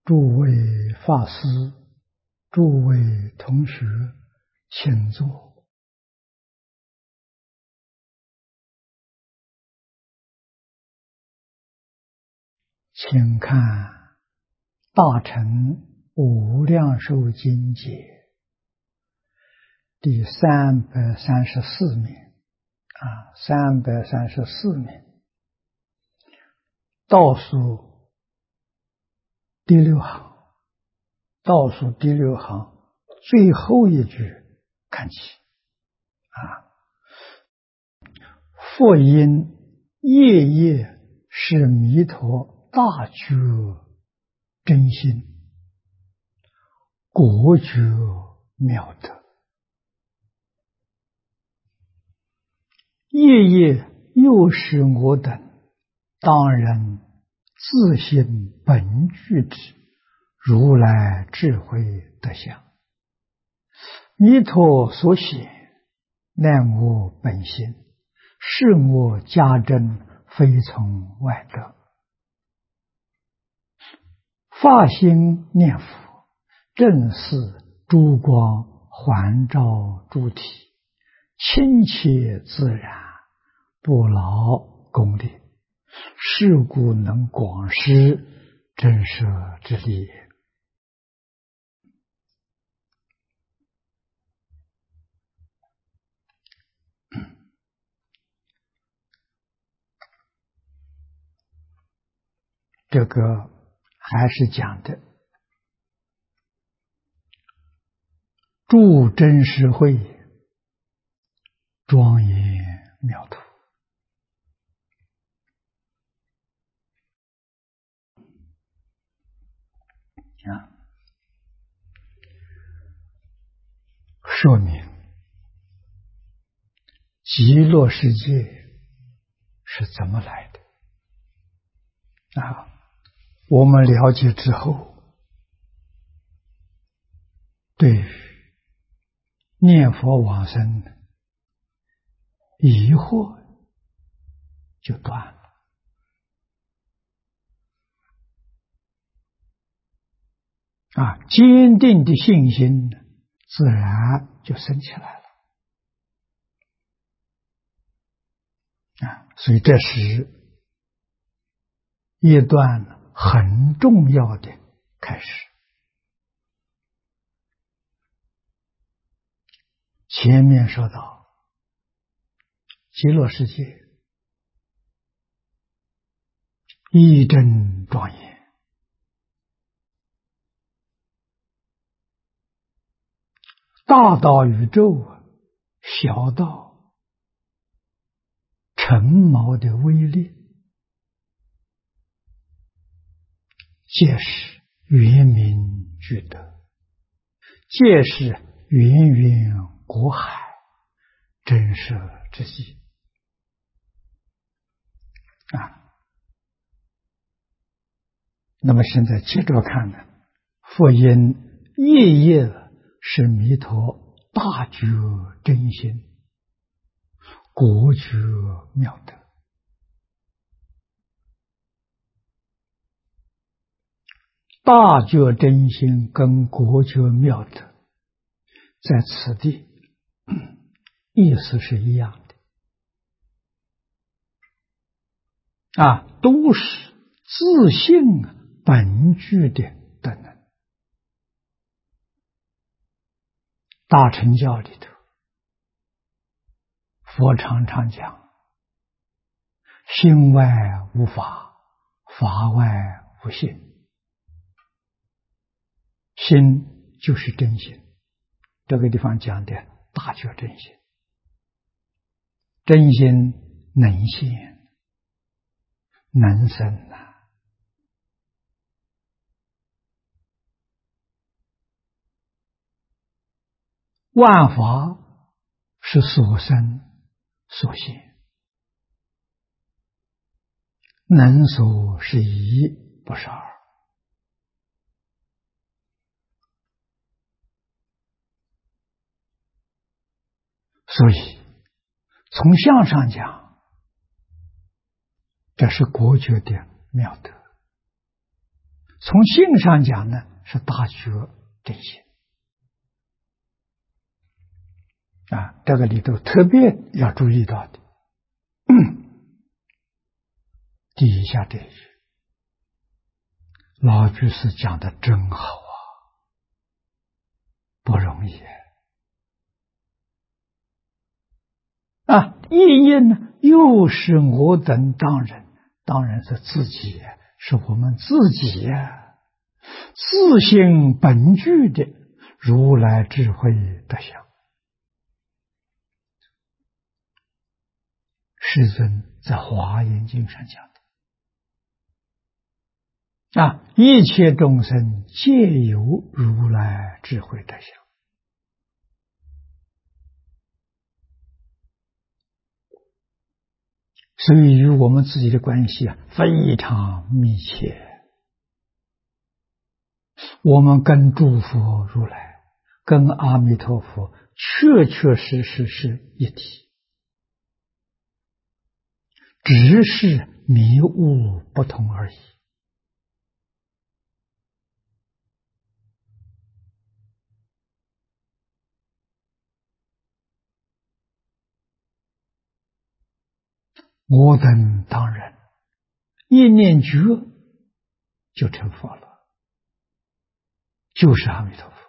诸位法师、诸位同学，请坐。请看《大乘无量寿经解》第334面334面倒数第六行，最后一句看起佛因夜夜是弥陀大觉真心，果觉妙德，夜夜又使我等当人自性本具之如来智慧德相，弥陀所显，乃我本心，是我家珍，非从外得。发心念佛，正是诸光环照诸体，亲切自然，不劳功利，是故能广施真舍之力也。这个还是讲的助真实慧，庄严妙土说明极乐世界是怎么来的我们了解之后，对于念佛往生疑惑就断了坚定的信心自然就升起来了所以这是一段很重要的开始。前面说到极乐世界一真庄严，大到宇宙，小到尘毛的微粒，皆是圆明具德，皆是芸芸国海，真舍之际那么现在接着看呢，佛因夜夜是弥陀大觉真心，果觉妙德。大觉真心跟果觉妙德在此地意思是一样的都是自性本具的德能。大乘教里头佛常常讲心外无法，法外无心，心就是真心，这个地方讲的大觉真心，真心能现能生万法是所生所现，能所是一，不是二。所以从相上讲，这是果觉的妙德； 从性上讲呢，是大觉真心啊，这个里头特别要注意到的。第一下这一句，老居士讲的真好啊，不容易啊！意义呢，又是我等当人，当然是自己，是我们自己呀，自性本具的如来智慧德相。世尊在华严经上讲的啊，一切众生皆有如来智慧德相。所以与我们自己的关系啊非常密切。我们跟诸佛如来、跟阿弥陀佛确确实实是一体，只是迷悟不同而已。我等当人一念觉就成佛了，就是阿弥陀佛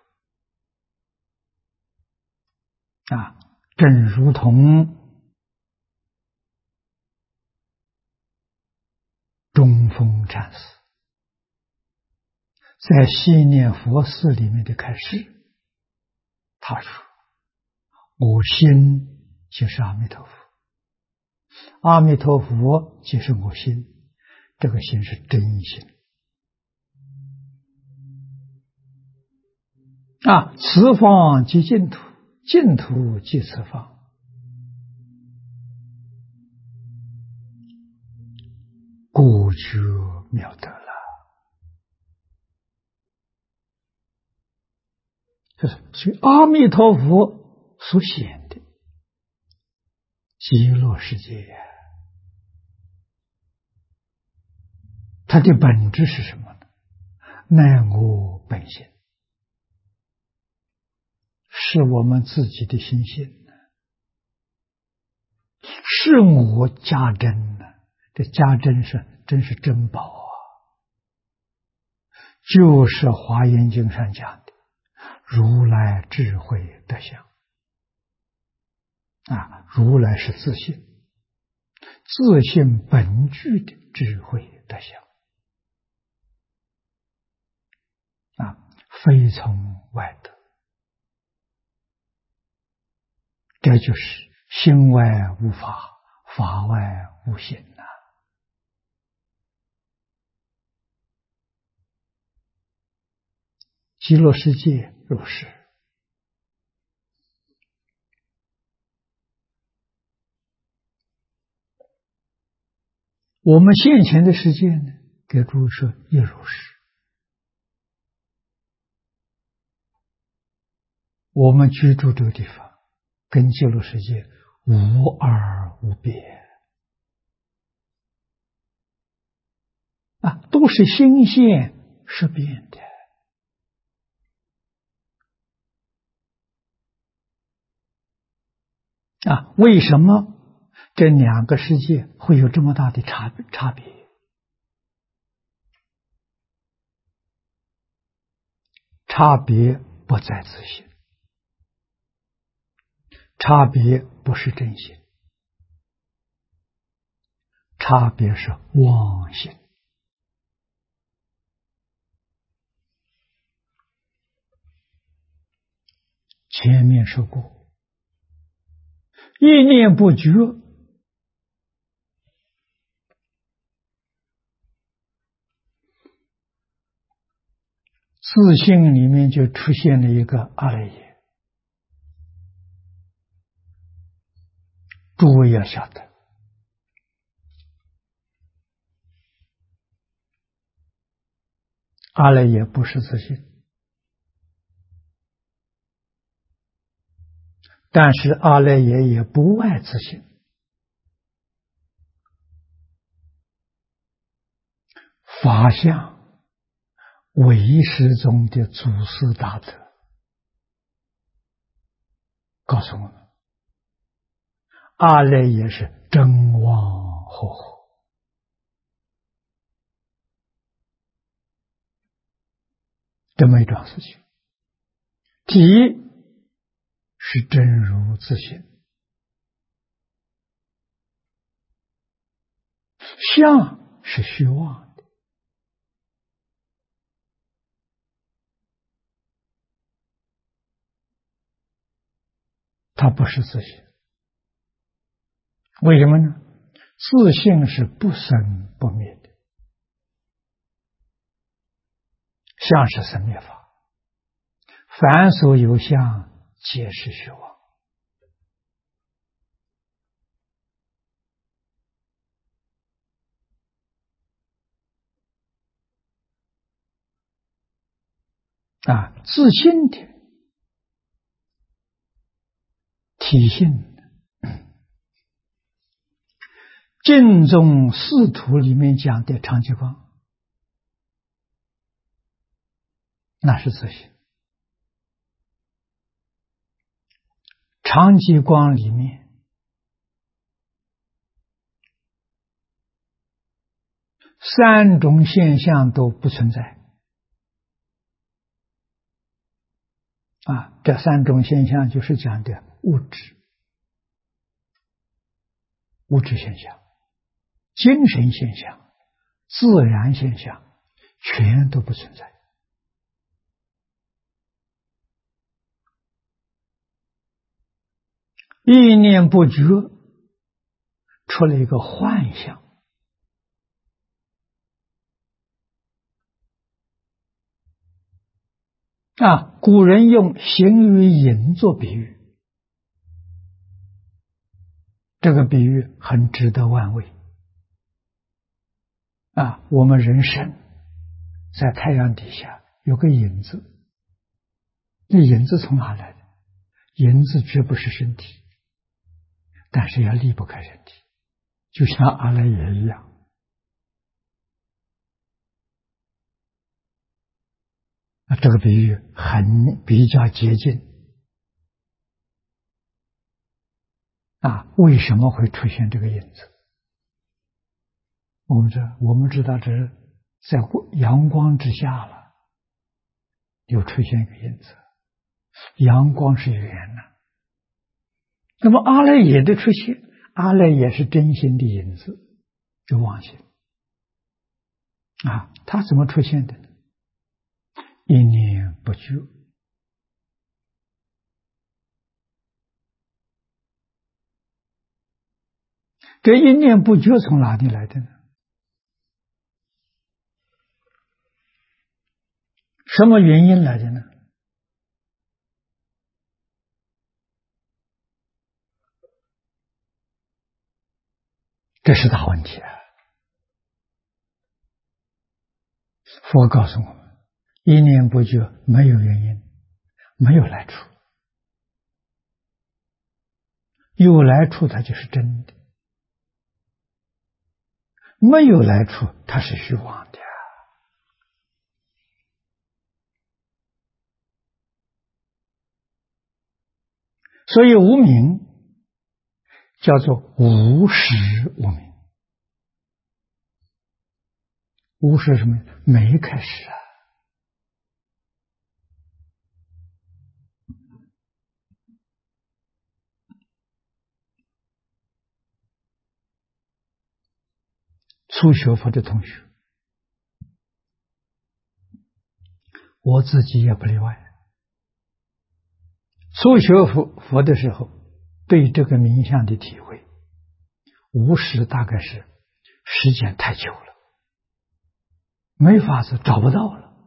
啊！正如同中峰禅师在西念佛寺里面的开示，他说：“我心就是阿弥陀佛，阿弥陀佛就是我心，这个心是真心啊！此方即净土，净土即此方，故觉妙德了。”这是阿弥陀佛所显的极乐世界，它的本质是什么呢？乃我本性，是我们自己的心性，是我家珍呢。这家珍真是珍宝啊！就是华严经上讲的如来智慧德相啊，如来是自性，自性本具的智慧德相啊，非从外得，这就是心外无法，法外无心呐。极乐世界如是。我们现前的世界呢，给诸位说也如是。我们居住这个地方，跟极乐世界无二无别啊，都是心现识变的啊。为什么这两个世界会有这么大的差别？差别不在自性，差别不是真心，差别是妄心。前面说过，一念不觉，自性里面就出现了一个阿赖耶。诸位要晓得，阿赖耶不是自性，但是阿赖耶也不外自性。法相唯识中的祖师大德告诉我们，阿赖耶是真妄合合，这么一桩事情。体是真如自性，相是虚妄的。它不是自性。为什么呢？自性是不生不灭的，相是生灭法，凡所有相，皆是虚妄。自性的体性，净宗四图里面讲的常寂光，那是自性。常寂光里面三种现象都不存在。这三种现象就是讲的物质现象、精神现象、自然现象，全都不存在。意念不觉，出了一个幻象。古人用形与影做比喻，这个比喻很值得玩味。我们人生在太阳底下有个影子，那影子从哪来的？影子绝不是身体，但是也离不开身体，就像阿赖耶一样。这个比喻比较接近。为什么会出现这个影子？我们知道这是在阳光之下了，又出现一个影子。阳光是圆的，那么阿赖耶的出现，阿赖耶是真心的影子，就妄心。它怎么出现的呢？一念不觉。这一念不觉从哪里来的呢？什么原因来的呢？这是大问题。佛告诉我们，一念不觉没有原因，没有来处。有来处它就是真的，没有来处它是虚妄的。所以无明叫做无始无明。无始什么？没开始。初学佛的同学，我自己也不例外。初学佛的时候，对这个冥想的体会，无始大概是时间太久了，没法子，找不到了。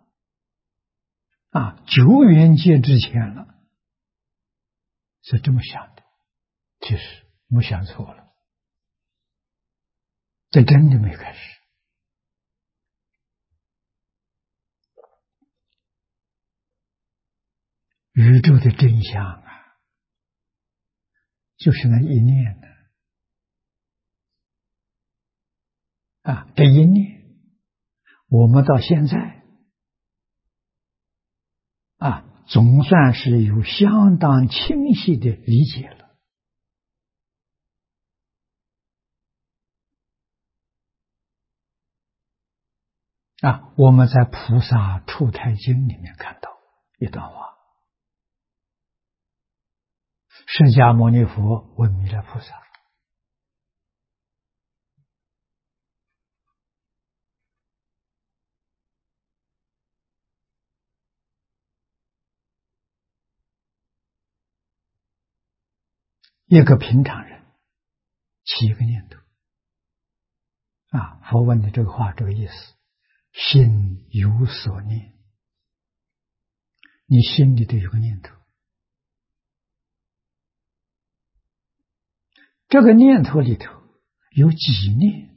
久远界之前了，是这么想的。其实没想错了，这真的没开始。宇宙的真相就是那一念这一念，我们到现在总算是有相当清晰的理解了。我们在《菩萨出胎经》里面看到一段话：释迦牟尼佛问弥勒菩萨，一个平常人起一个念头，佛问的这个话，这个意思，心有所念，你心里头有个念头，这个念头里头有几念，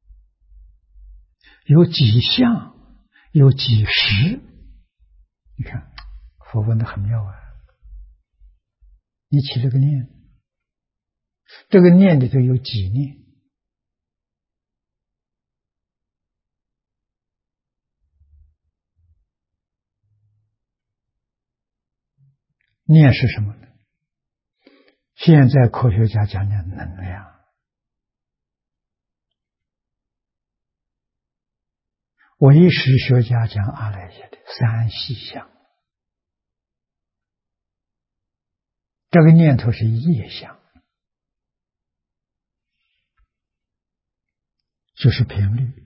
有几相，有几时。你看佛问的很妙你起这个念，这个念里头有几念？念是什么呢？现在科学家讲的能量。唯识学家讲阿赖耶的三细相。这个念头是业相，就是频率。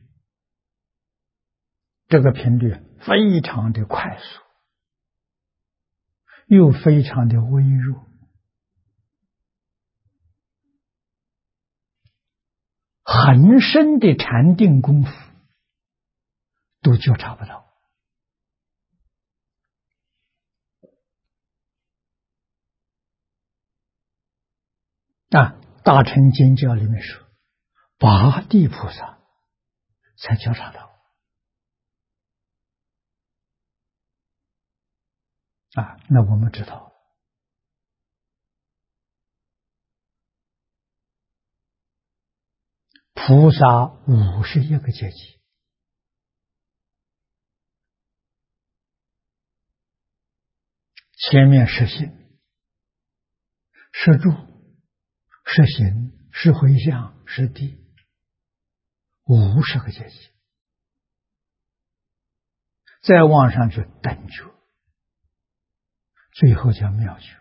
这个频率非常的快速，又非常的微弱，很深的禅定功夫都觉察不到。大乘经教里面说，八地菩萨才觉察到。那我们知道，菩萨51个阶级，前面是心、是住、是行、是回向、是地，50个阶级，再往上去等觉，最后叫妙觉。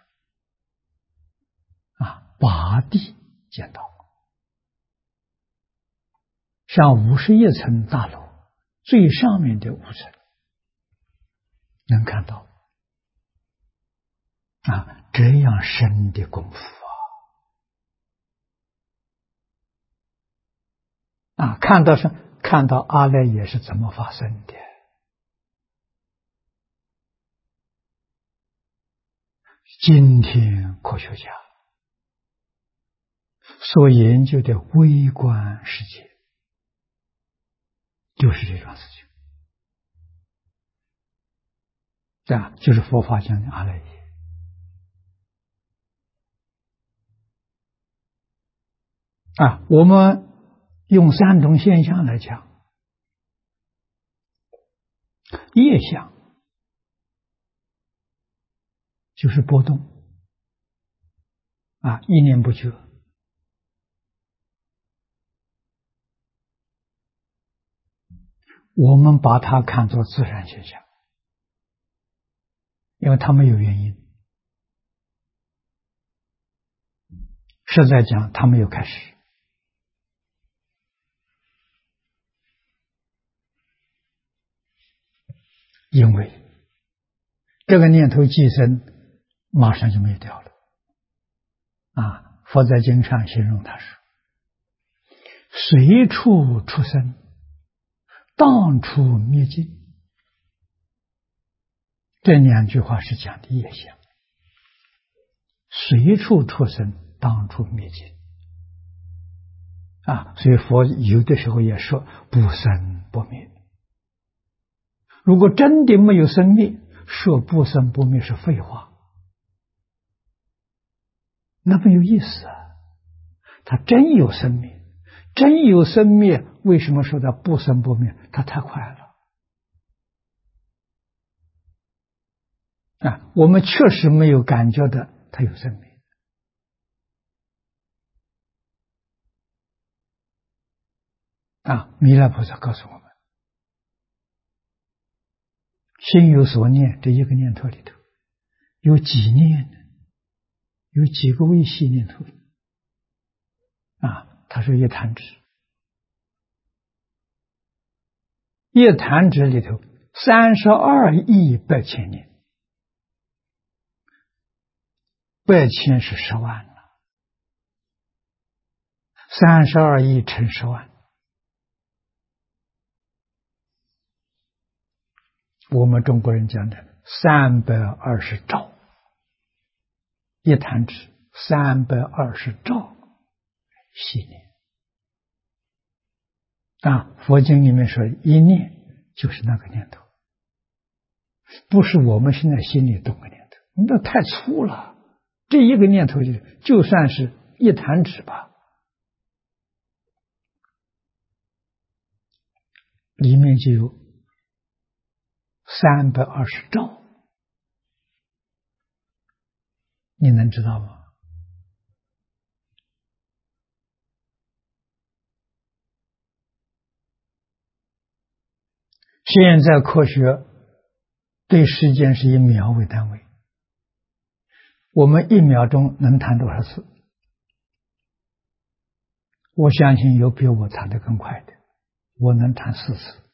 八地见到，像51层大楼最上面的5层能看到这样深的功夫看到阿赖耶是怎么发生的。今天科学家所研究的微观世界就是这种事情，就是佛法讲的阿赖耶。我们用3种现象来讲，业相就是波动，一念不觉。我们把它看作自然现象，因为它没有原因，是在讲它没有开始。因为这个念头既生，马上就灭掉了。佛在经上形容他说，随处出生，当处灭尽。这2句话是讲的业相，随处出生，当处灭尽。所以佛有的时候也说不生不灭。如果真的没有生灭，说不生不灭是废话，那没有意思它真有生灭，真有生灭，为什么说它不生不灭？它太快了。 我们确实没有感觉到它有生命。弥勒菩萨告诉我们，心有所念，这一个念头里头有几念呢？有几个微细念头？他说一弹指，一弹指里头32亿百千年，百千是10万了，32亿乘10万，我们中国人讲的320兆，一弹指320兆细念。佛经里面说一念就是那个念头，不是我们现在心里动个念头，那太粗了。这一个念头就算是一弹指吧，里面就有320兆，你能知道吗？现在科学对时间是以秒为单位，我们1秒钟能弹多少次？我相信有比我弹得更快的，我能弹4次。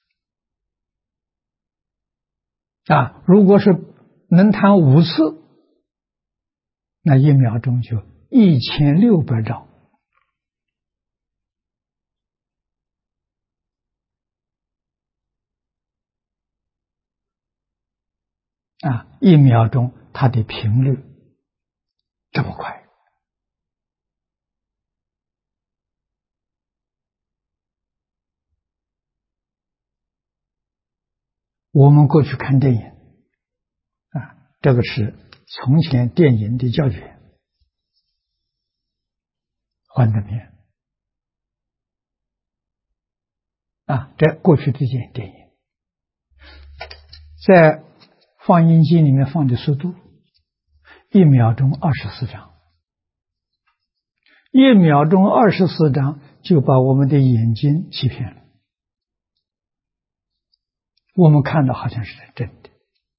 如果是能弹5次，那1秒钟就1600兆。1秒钟它的频率这么快。我们过去看电影，这个是从前电影的教卷，幻灯片，这过去的电影，在放映机里面放的速度，1秒钟24张，1秒钟24张就把我们的眼睛欺骗了，我们看到好像是真的。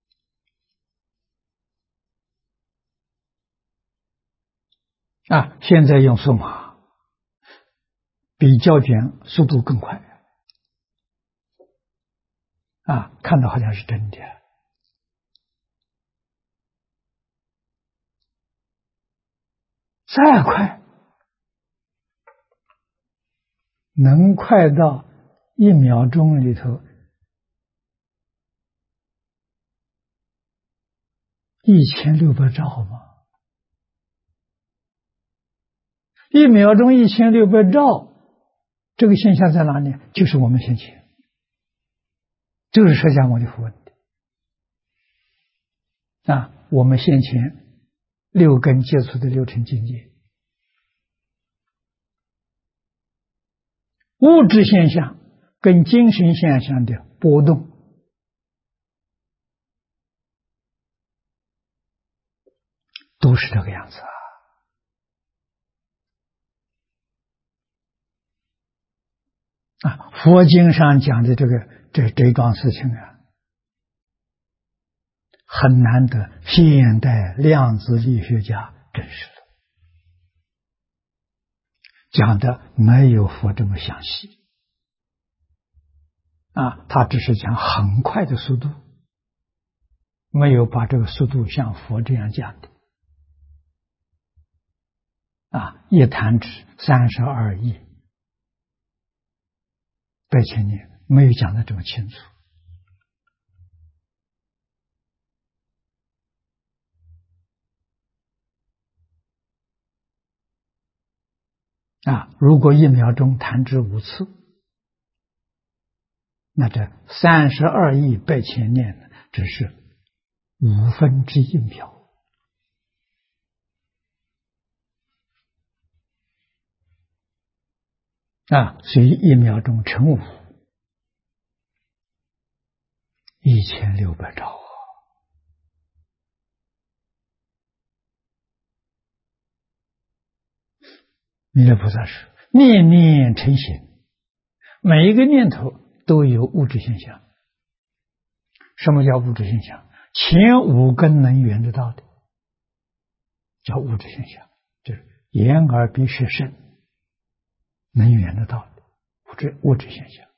现在用数码比胶卷速度更快，看到好像是真的。再快，能快到1秒钟里头1600兆吗？1秒钟1600兆，这个现象在哪里？就是我们先前，就是释迦牟尼佛问的。我们先前6根接触的6尘境界，物质现象跟精神现象的波动，都是这个样子佛经上讲的这桩事情很难得，现代量子力学家证实了，讲的没有佛这么详细他只是讲很快的速度，没有把这个速度像佛这样讲的一弹指32亿百千年，没有讲的这么清楚如果1秒钟弹指5次，那这32亿百千年呢，只是1/5秒所以1秒钟乘5，1600兆弥勒菩萨说：“念念成形，每一个念头都有物质现象。什么叫物质现象？前五根能缘得到的，叫物质现象，就是眼耳鼻舌身能缘得到的物质现象。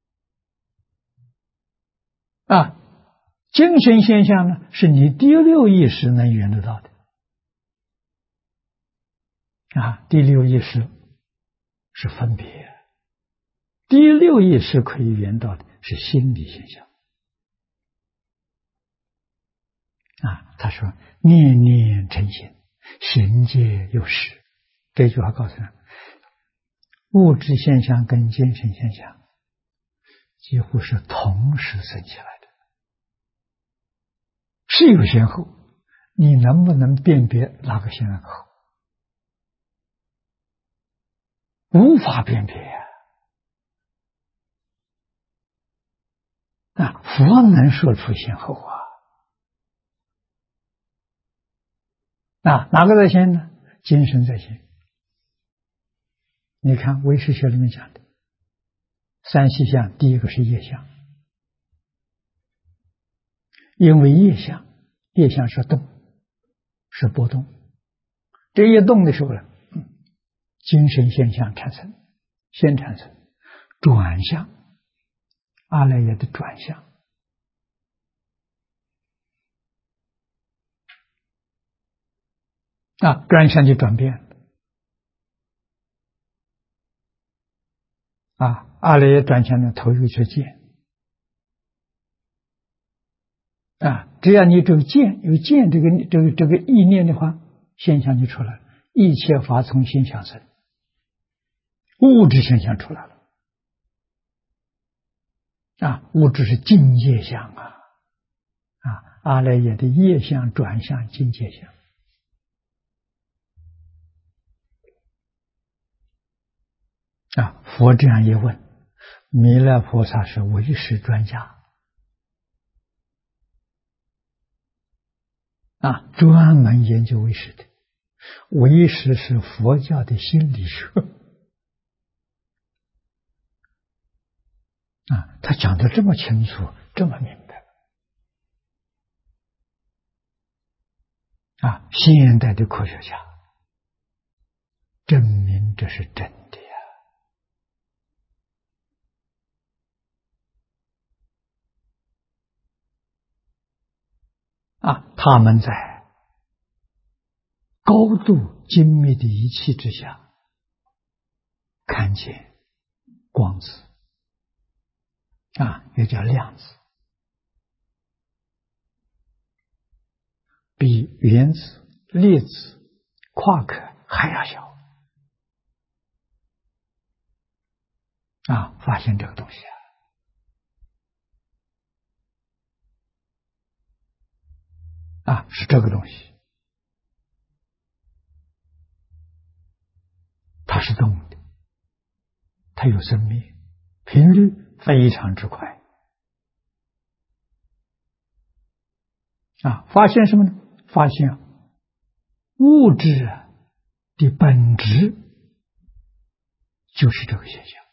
精神现象呢，是你第六意识能缘得到的。第六意识是分别，第六意识可以缘到的是心理现象。他说念念成形，形界有实。这句话告诉他，物质现象跟精神现象几乎是同时生起来的，是有先后，你能不能辨别哪个先哪个后？无法辨别佛能说出先后哪个在先呢？精神在先。你看唯识学里面讲的三细相，第一个是业相，因为业相是动，是波动，这一动的时候呢，精神现象先产生转向，阿赖耶的转向。转向就转变阿赖耶转向的头一个是见只要你这个见有见这个意念的话，现象就出来了。一切法从心想生，物质现象出来了物质是境界相阿赖耶的业相转向境界相。佛这样一问，弥勒菩萨是唯识专家专门研究唯识的。唯识是佛教的心理学他讲得这么清楚，这么明白现代的科学家证明这是真的他们在高度精密的仪器之下看见光子也叫量子，比原子、粒子、夸克还要小发现这个东西是这个东西，它是动的，它有生命，频率非常之快发现什么呢？发现物质的本质就是这个现象。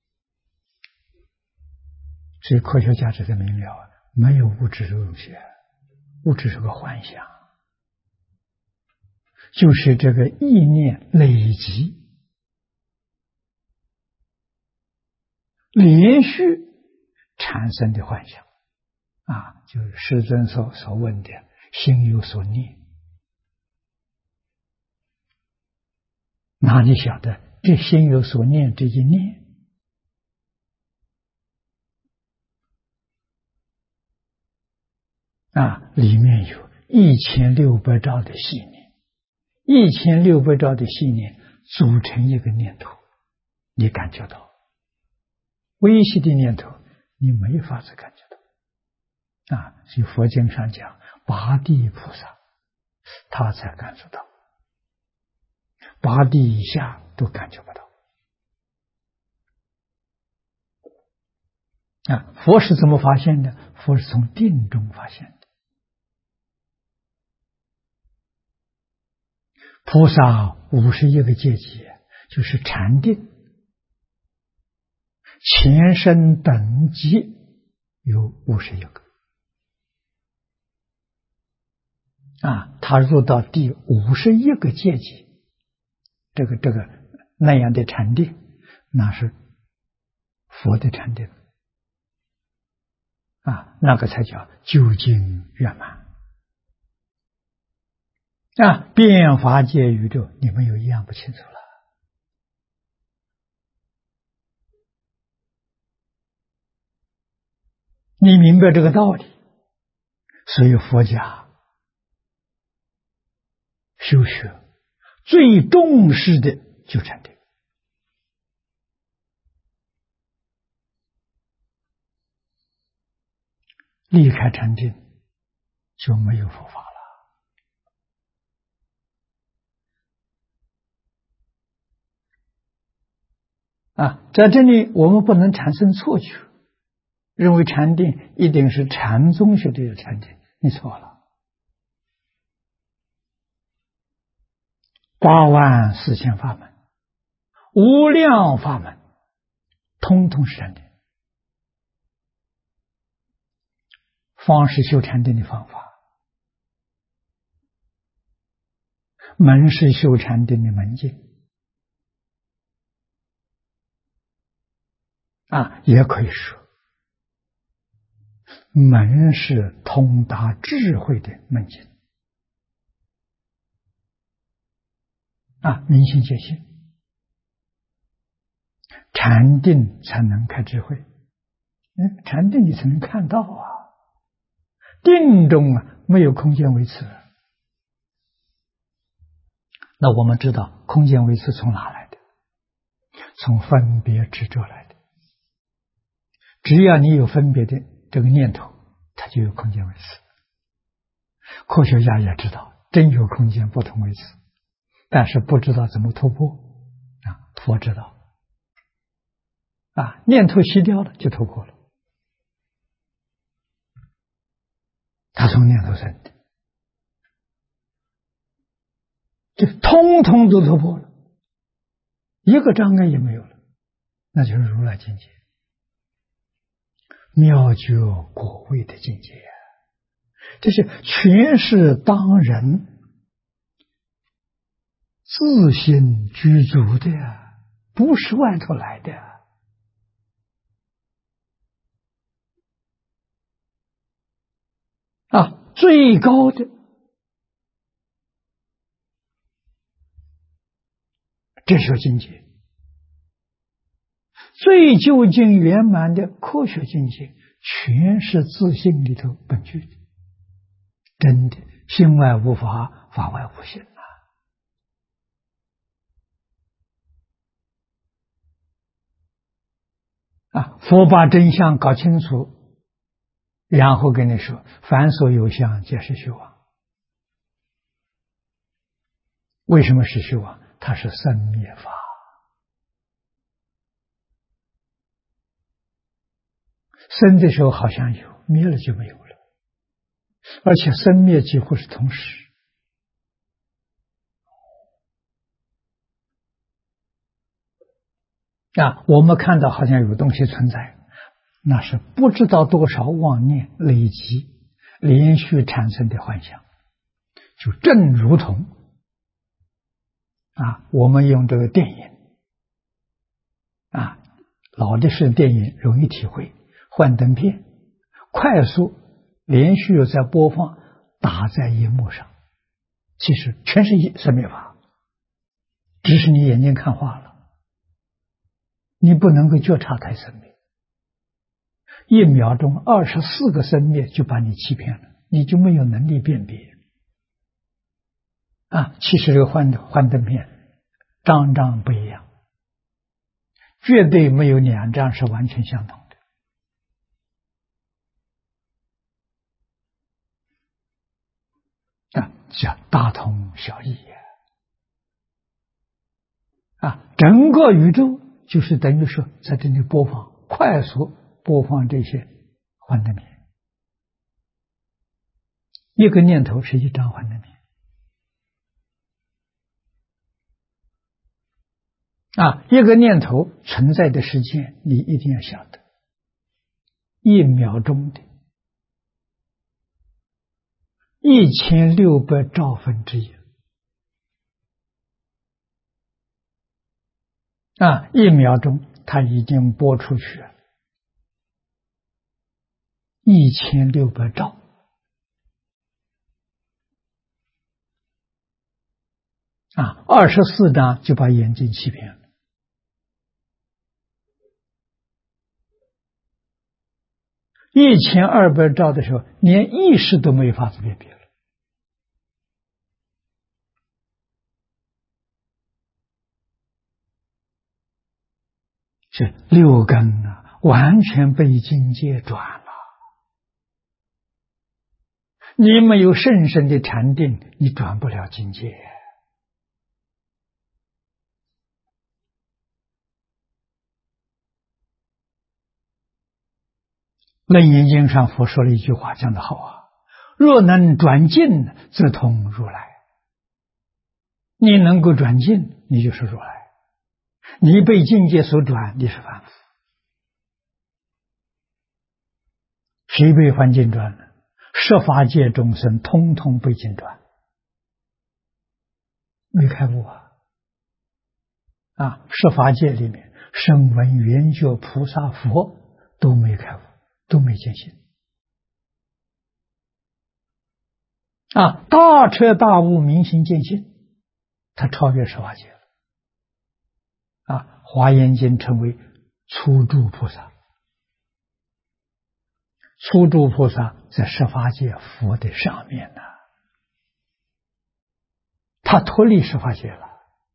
所以科学家这才明了没有物质这个东西，物质是个幻象，就是这个意念累积连续产生的幻想就是世尊所问的心有所念。哪里晓得这心有所念这一念里面有1600兆的细念，1600兆的细念组成一个念头，你感觉到微细的念头你没法子感觉到所以佛经上讲八地菩萨他才感受到，八地以下都感觉不到佛是怎么发现的？佛是从定中发现的。菩萨51个阶级就是禅定，前生等级有51个他入到第51个阶级，那样的禅定，那是佛的禅定那个才叫究竟圆满变法界宇宙，你们有一样不清楚了。你明白这个道理，所以佛家修学最重视的就禅定，离开禅定就没有佛法了在这里我们不能产生错觉，认为禅定一定是禅宗学的禅定，你错了。84000法门，无量法门，通通是禅定。方是修禅定的方法，门是修禅定的门径也可以说门是通达智慧的门径明心见性，禅定才能开智慧。禅定你才能看到定中没有空间维持。那我们知道空间维持从哪来的？从分别执着来的。只要你有分别的这个念头，它就有空间维持。科学家也知道真有空间不同维持，但是不知道怎么突破佛知道念头熄掉了就突破了，他从念头生的，就通通都突破了，一个障碍也没有了，那就是如来境界，妙觉果位的境界这是全是当人自心具足的不是外头来的最高的哲学境界，最究竟圆满的科学境界，全是自性里头本具的，真的心外无法，法外无心佛把真相搞清楚，然后跟你说凡所有相皆是虚妄。为什么是虚妄？它是生灭法，生的时候好像有，灭了就没有了，而且生灭几乎是同时我们看到好像有东西存在，那是不知道多少妄念累积连续产生的幻想，就正如同我们用这个电影老的是电影容易体会，幻灯片快速连续在播放，打在荧幕上，其实全是生灭法，只是你眼睛看化了，你不能够觉察它生灭，1秒钟24个生灭就把你欺骗了，你就没有能力辨别其实这个幻灯片张张不一样，绝对没有2张是完全相同的叫大同小异整个宇宙就是等于说在这里播放，快速播放这些幻灯片，一个念头是1张幻灯片一个念头存在的时间，你一定要晓得，1秒钟的1600兆分之一，1秒钟它已经播出去了1600兆。24章就把眼睛欺骗了。1200兆的时候，连意识都没法子辨别了。是6根完全被境界转了。你没有甚深的禅定，你转不了境界。楞严经上佛说了一句话，讲得好若能转境，则通如来。你能够转境，你就是如来。你被境界所转，你是凡夫。谁被环境转呢？十法界众生通通被境转，没开悟十法界里面，声闻缘觉菩萨佛都没开悟，都没见性大彻大悟明心见性，他超越十法界了华严经称为初住菩萨。初住菩萨在十法界佛的上面他脱离十法界了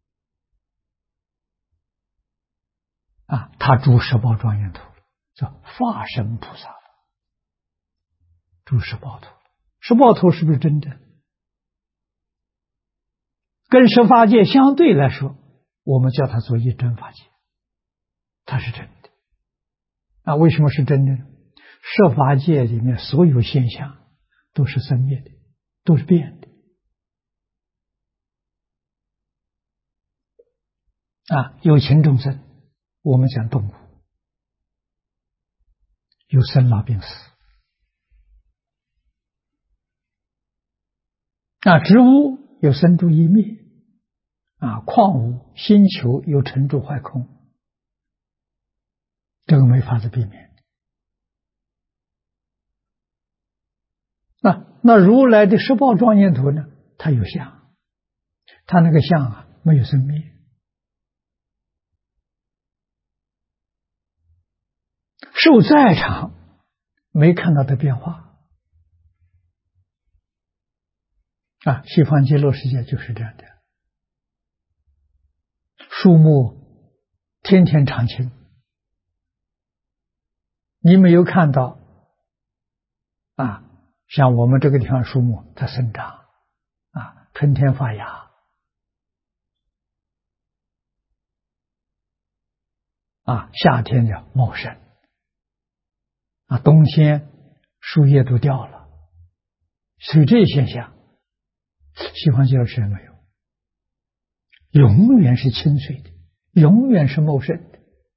他住十宝庄严土，叫化身菩萨，住十宝土。十宝土是不是真的？跟十法界相对来说，我们叫它做一真法界，它是真的为什么是真的呢？十法界里面所有现象都是生灭的，都是变的有情众生，我们讲动物，有生老病死植物有生住异灭矿物星球有成住坏空，这个没法子避免那如来的十宝庄严土呢？它有相，它那个相没有生灭，寿再长没看到的变化西方极乐世界就是这样的，树木天天常青，你没有看到像我们这个地方树木它生长春天发芽夏天叫茂盛冬天树叶都掉了，所以这些现象西方极乐世界没有，永远是清水的，永远是茂盛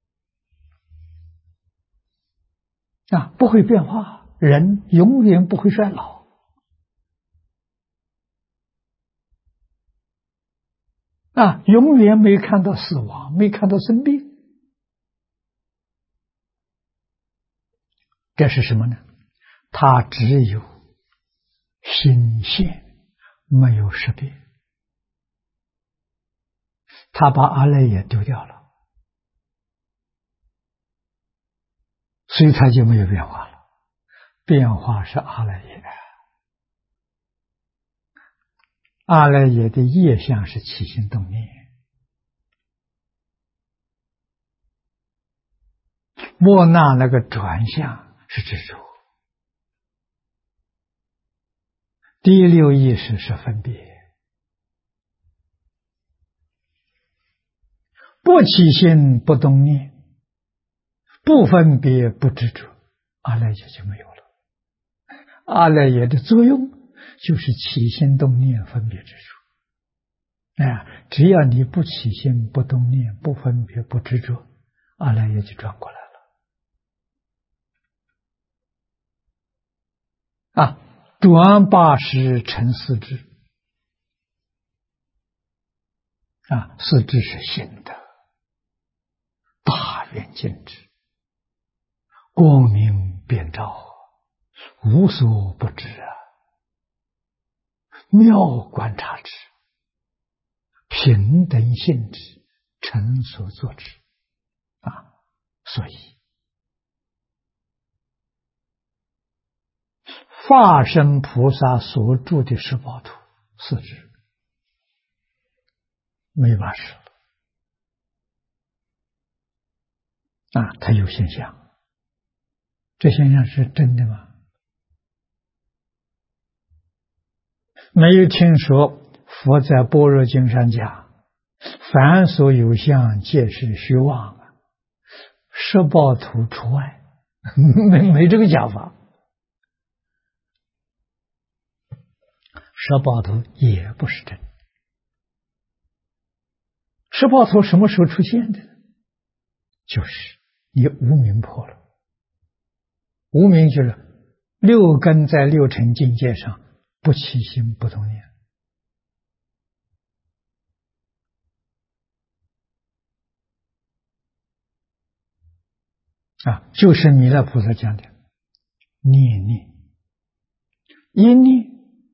的不会变化，人永远不会衰老永远没看到死亡，没看到生病。这是什么呢？它只有心现，没有识别。他把阿赖耶丢掉了，所以他就没有变化了。变化是阿赖耶，阿赖耶的业相是起心动念，莫那那个转向是执着，第六意识是分别，不起心不动念，不分别不执着，阿赖耶就没有了。阿赖耶的作用就是起心动念分别执着哎，只要你不起心、不动念、不分别、不执着，阿赖耶就转过来了。啊，转八识成四智。啊，四智是心的大圆镜智，光明遍照，无所不知啊，妙观察智，平等性质，成所作之啊，所以化身菩萨所住的十宝图四智没法使了啊，它有现象，这现象是真的吗？没有听说佛在般若经上讲，凡所有相，皆是虚妄啊，十报图除外，没这个讲法。十报图也不是真，十报图什么时候出现的？就是你无明破了，无明就是六根在六尘境界上不起心不动念啊，就是弥勒菩萨讲的念念，一念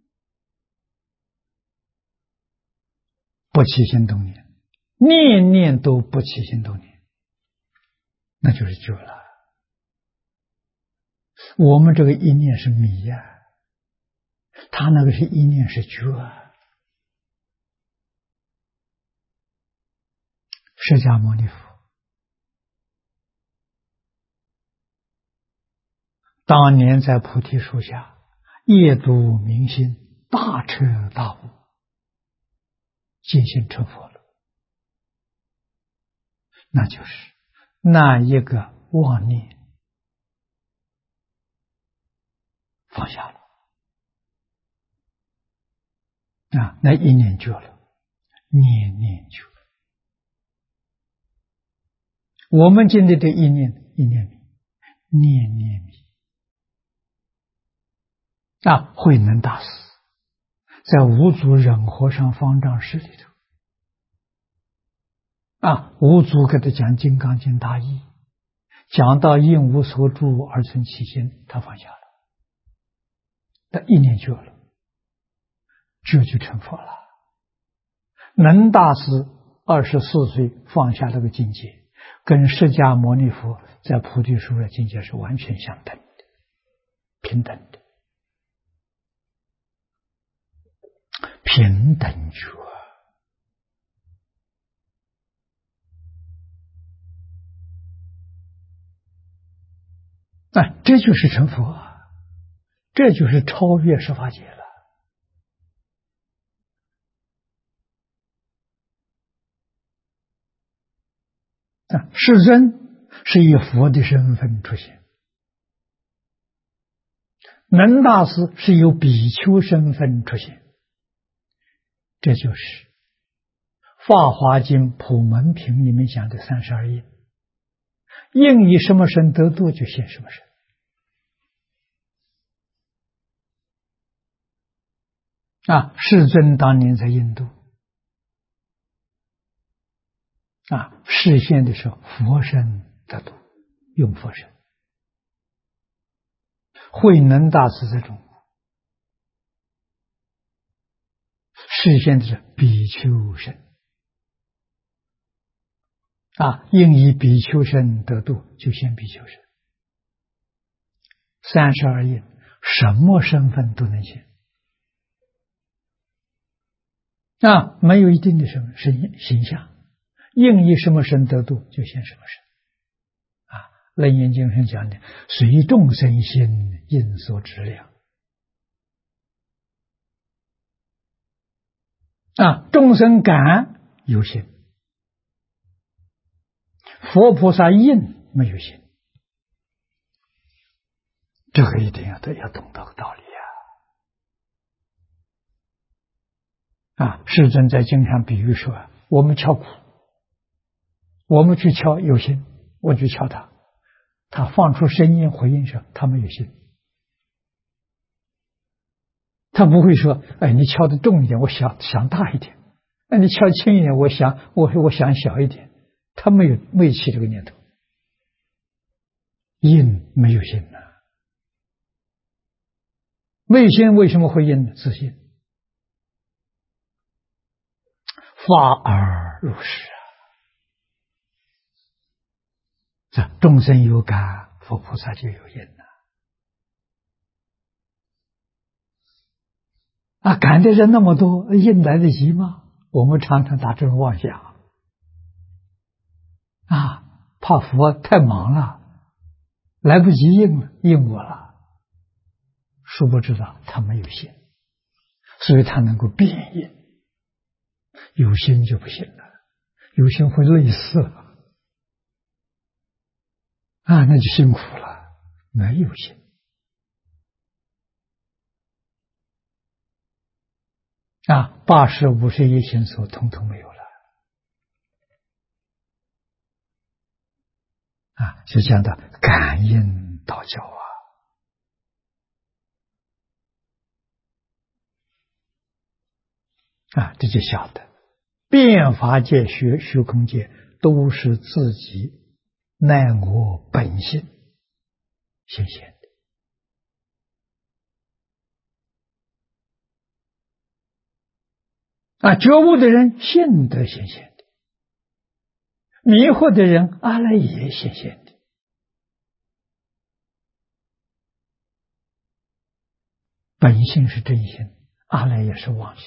不起心动念，念念都不起心动念，那就是觉了。我们这个一念是迷呀，他那个是一念是觉啊。释迦牟尼佛当年在菩提树下夜读明心，大彻大悟，见性成佛了，那就是那一个妄念放下了啊，那一念觉了，念念觉。我们今天的一念一念迷，念念迷啊，慧能大师在五祖忍和尚方丈室里头啊，五祖给他讲《金刚经》大义，讲到应无所住而生其心，他放下了，他一念觉了，这就成佛了。能大师24岁放下这个境界，跟释迦牟尼佛在菩提树的境界是完全相等的，平等的，平等觉啊，这就是成佛啊，这就是超越十法界了啊！世尊是以佛的身份出现，能大师是有比丘身份出现，这就是法华经普门品里面讲的32应，应以什么身得度就现什么身啊！世尊当年在印度啊，示现的时候佛身得度，用佛身。慧能大师这种示现的是比丘身啊，应以比丘身得度，就现比丘身。32应什么身份都能现啊，没有一定的形象，应以什么身得度就现什么身啊。楞严经上讲的，随众生心应所知量啊，众生感有心，佛菩萨应没有心，这个一定要懂这个道理世尊在经上比喻说，我们敲鼓，我们去敲有心，我去敲它，它放出声音回应时，它没有心，他不会说，哎，你敲的重一点，我想大一点；那你敲轻一点，我想小一点。他没有起这个念头，应没有心呐。没有心为什么会应呢？自信，发而入实这众生有感，佛菩萨就有应感的人那么多，应来得及吗？我们常常打这种妄想怕佛太忙了，来不及应我了。殊不知道他没有心，所以他能够变应。有心就不行了，有心会累死了那就辛苦了。没有心80、51心所统统没有了就讲到感应道教这就晓得变法界、虚空界都是自己乃我本性显现的觉悟的人性德显现的，迷惑的人阿赖耶显现的。本性是真心，阿赖耶是妄心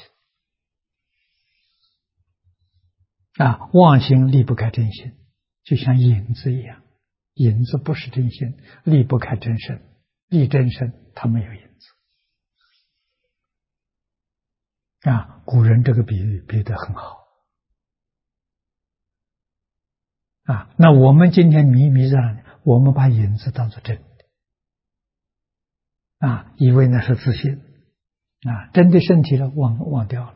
妄心离不开真心，就像影子一样，影子不是真心，离不开真身，离真身它没有影子古人这个比喻比得很好那我们今天迷上，我们把影子当作真的以为那是自信真的身体了忘掉了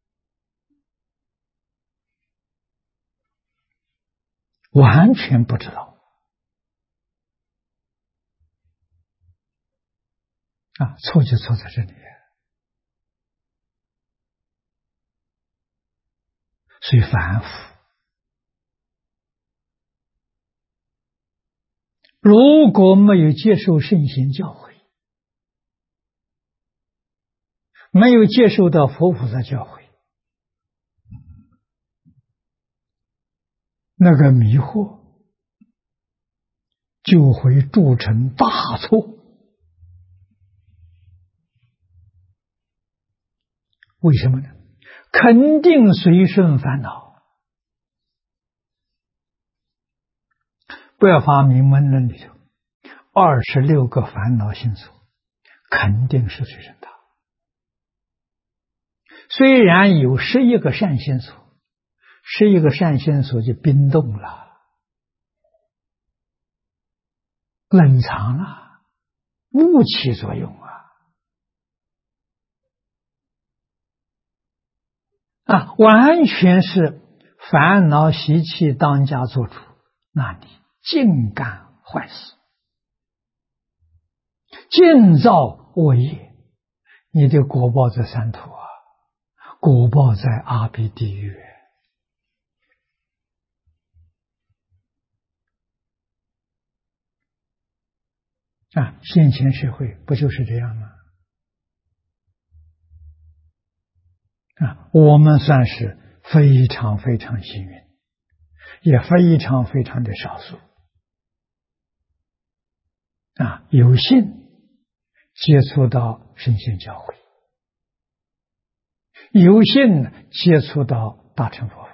完全不知道错就错在这里所以反复如果没有接受圣贤教诲，没有接受到佛菩萨教诲，那个迷惑就会铸成大错。为什么呢？肯定随顺烦恼。不要发明门论里头26个烦恼心所，肯定是随顺它。虽然有11个善心所，11个善心所就冰冻了，冷藏了，不起作用完全是烦恼习气当家做主，那你尽干坏事，尽造恶业，你的果报在三途果报在阿鼻地狱现前社会不就是这样吗？我们算是非常非常幸运，也非常非常的少数有幸接触到圣贤教诲，有幸接触到大乘佛法。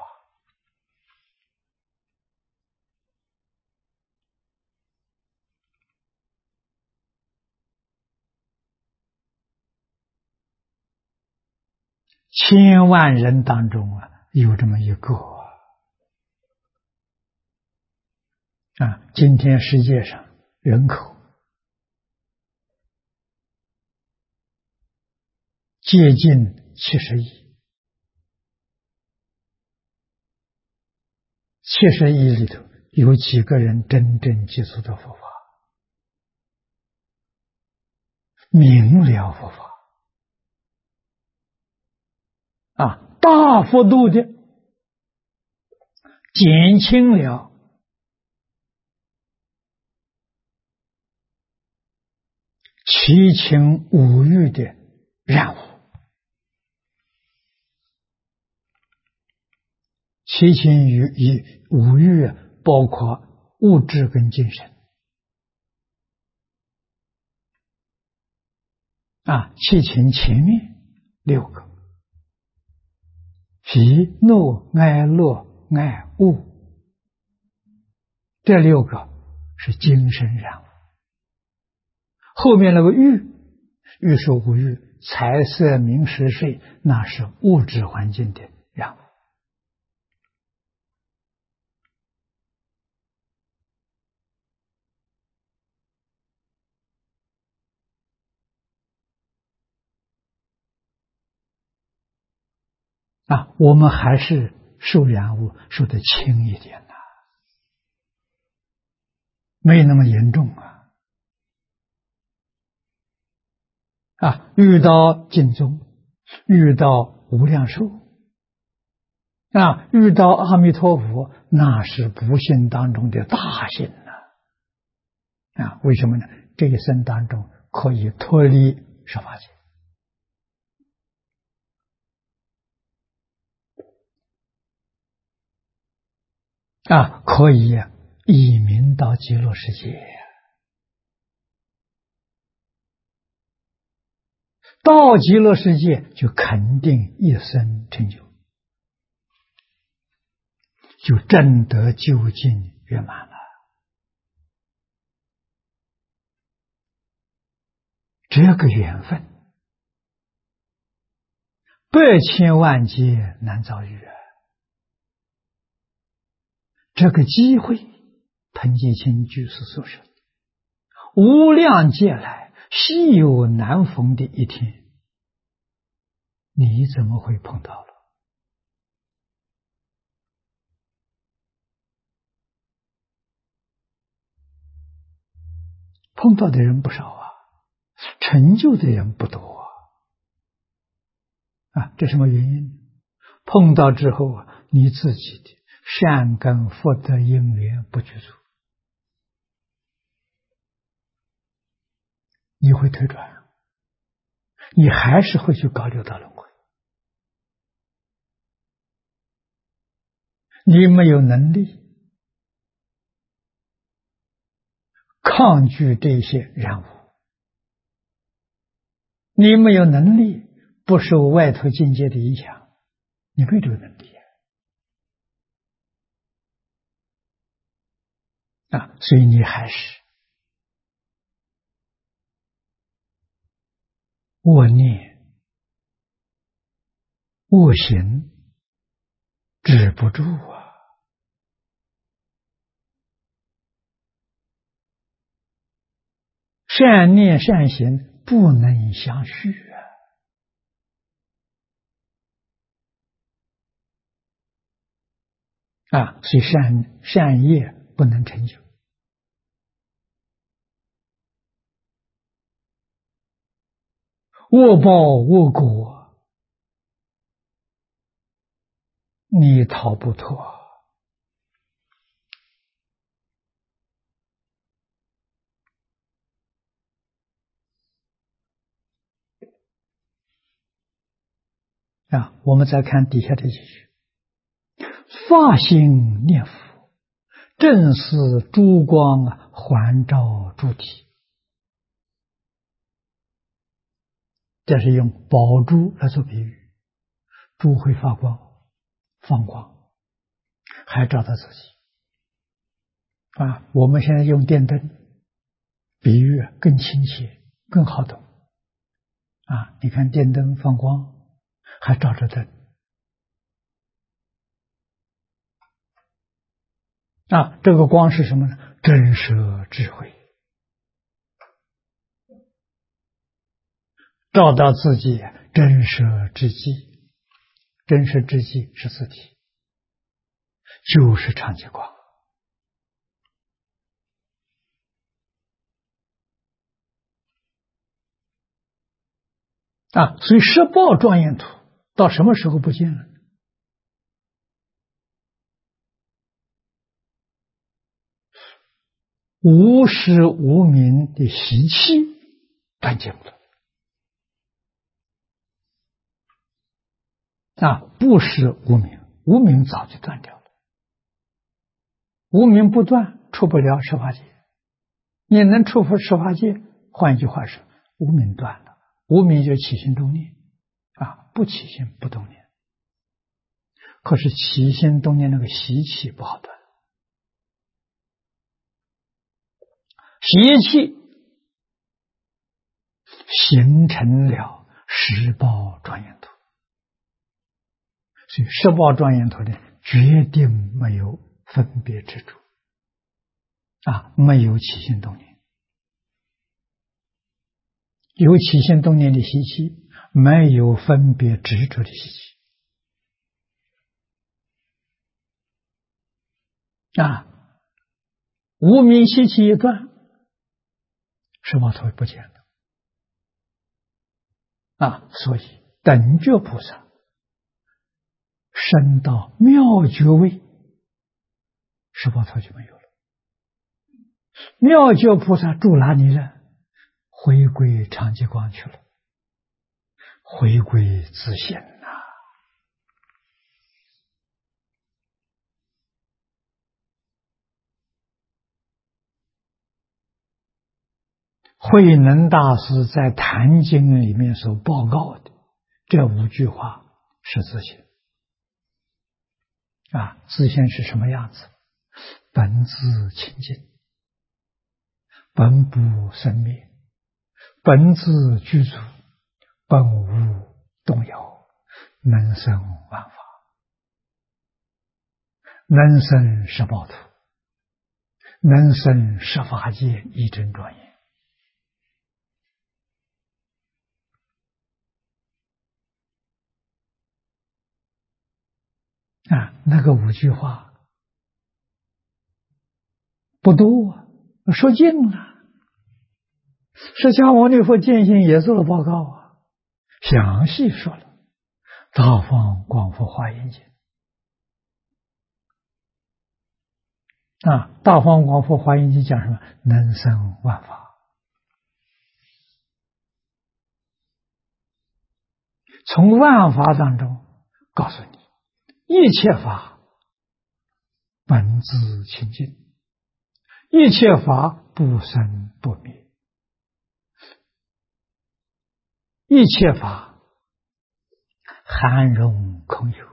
千万人当中有这么一个今天世界上人口接近70亿， 71里头有几个人真正接触到佛法，明了佛法大幅度的减轻了七情五欲的染污。七情五欲包括物质跟精神七情前面6个：喜怒哀乐爱恶，这6个是精神染污。后面那个欲是五欲，财色名食睡，那是物质环境的染污。我们还是受染污受得轻一点没那么严重遇到净宗，遇到无量寿遇到阿弥陀佛，那是不幸当中的大幸为什么呢？这一生当中可以脱离十法界可以移民到极乐世界。到极乐世界就肯定一生成就，就证得究竟圆满了。这个缘分，百千万劫难遭遇这个机会，彭季清居士所说，无量劫来稀有难逢的一天，你怎么会碰到了？碰到的人不少成就的人不多这什么原因？碰到之后你自己的善根福德因缘不具足，你会退转，你还是会去搞六道轮回。你没有能力抗拒这些染污，你没有能力不受外头境界的影响，你没这个能力所以你还是恶念恶行止不住善念善行不能相续所以善业不能成就。恶报恶果你逃不脱我们再看底下这几句：发心念佛，正是珠光环照诸体。这是用宝珠来做比喻，珠会发光放光，还照到自己我们现在用电灯比喻更亲切更好懂你看电灯放光还照着灯这个光是什么呢？真实智慧，照到自己真实之际，真实之际是自己， 就是长吉光啊。所以十报庄严图到什么时候不见了？无始无明的习气断尽了啊！不是无明，无明早就断掉了。无明不断，出不了十法界。你能出十法界，换一句话说，无明断了，无明就起心动念啊，不起心不动念。可是起心动念那个习气不好断，习气形成了十报庄严图，所以十报庄严图呢，决定没有分别执着啊，没有起心动念。有起心动念的习气，没有分别执着的习气啊。无明习气一断，十报图不见了啊。所以等觉菩萨升到妙觉位，十报图就没有了。妙觉菩萨住哪里呢？回归长吉光去了，回归自性呐。慧能大师在《坛经》里面所报告的这5句话是自性啊。自性是什么样子？本自清净，本不生灭，本自具足，本无动摇，能生万法，能生十报图，能生十法界一真庄严啊。那个5句话不多啊，说尽了。释迦牟尼佛见性也做了报告啊，详细说了大方广佛华严经啊。大方广佛华严经讲什么？能生万法，从万法当中告诉你，一切法本自清净，一切法不生不灭，一切法含容空有。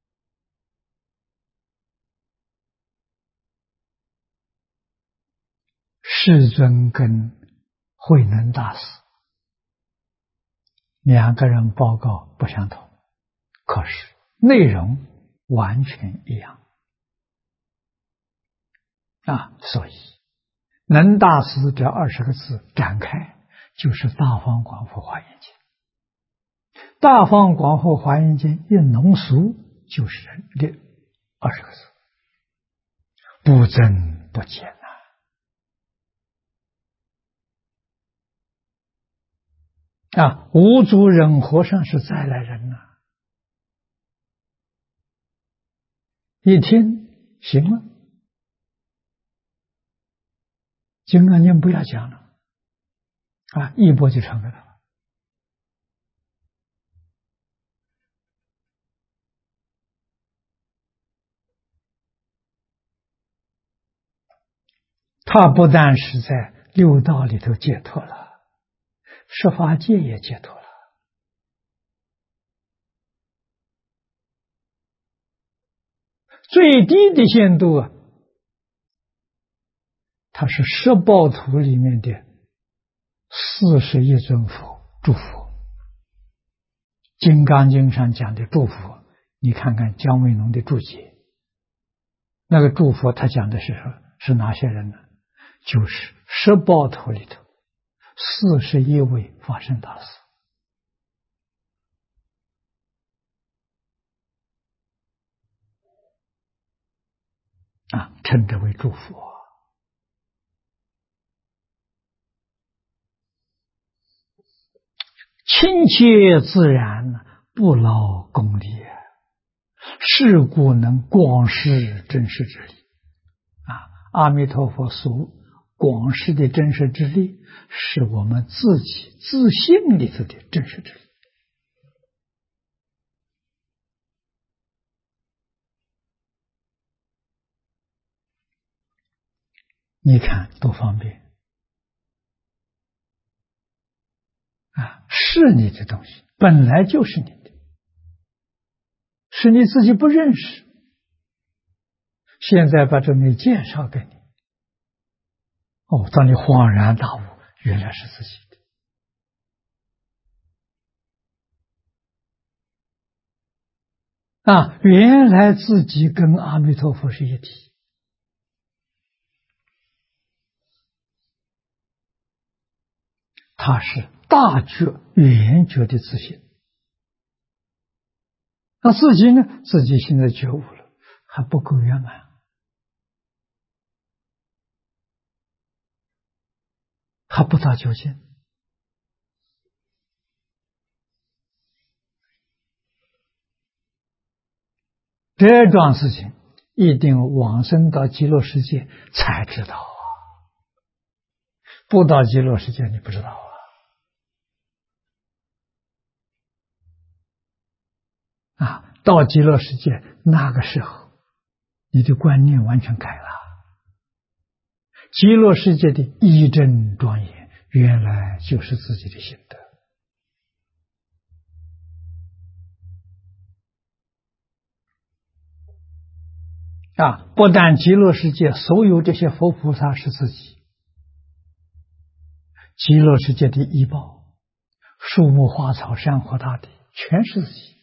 世尊跟慧能大师2个人报告不相同，可是内容完全一样啊。所以能大师这20个字展开，就是大方广佛华严经。大方广佛华严经一浓缩，就是这20个字，不增不减啊！无足忍和尚是再来人呐，一听行了，金刚经不要讲了啊，一波就成了。他不但是在六道里头解脱了，十法界也解脱了。最低的限度啊，它是十报图里面的41尊佛诸佛。金刚经上讲的诸佛，你看看姜维农的注解，那个诸佛他讲的是哪些人呢？就是十报图里头41位法身大师。 称之为祝福。亲切自然，不劳功利，是故能广施真实之力。阿弥陀佛所广施的真实之力，是我们自己自信里头的真实之力。你看多方便是你的东西，本来就是你的，是你自己不认识，现在把这么介绍给你，当你恍然大悟，原来是自己的原来自己跟阿弥陀佛是一体。他是大觉圆觉的自信。那自己呢？自己现在觉悟了，还不够圆满，还不到究竟。这桩事情一定往生到极乐世界才知道不到极乐世界你不知道到极乐世界那个时候，你的观念完全改了。极乐世界的义正庄严，原来就是自己的心得不但极乐世界所有这些佛菩萨是自己，极乐世界的医报、树木花草山河大地全是自己。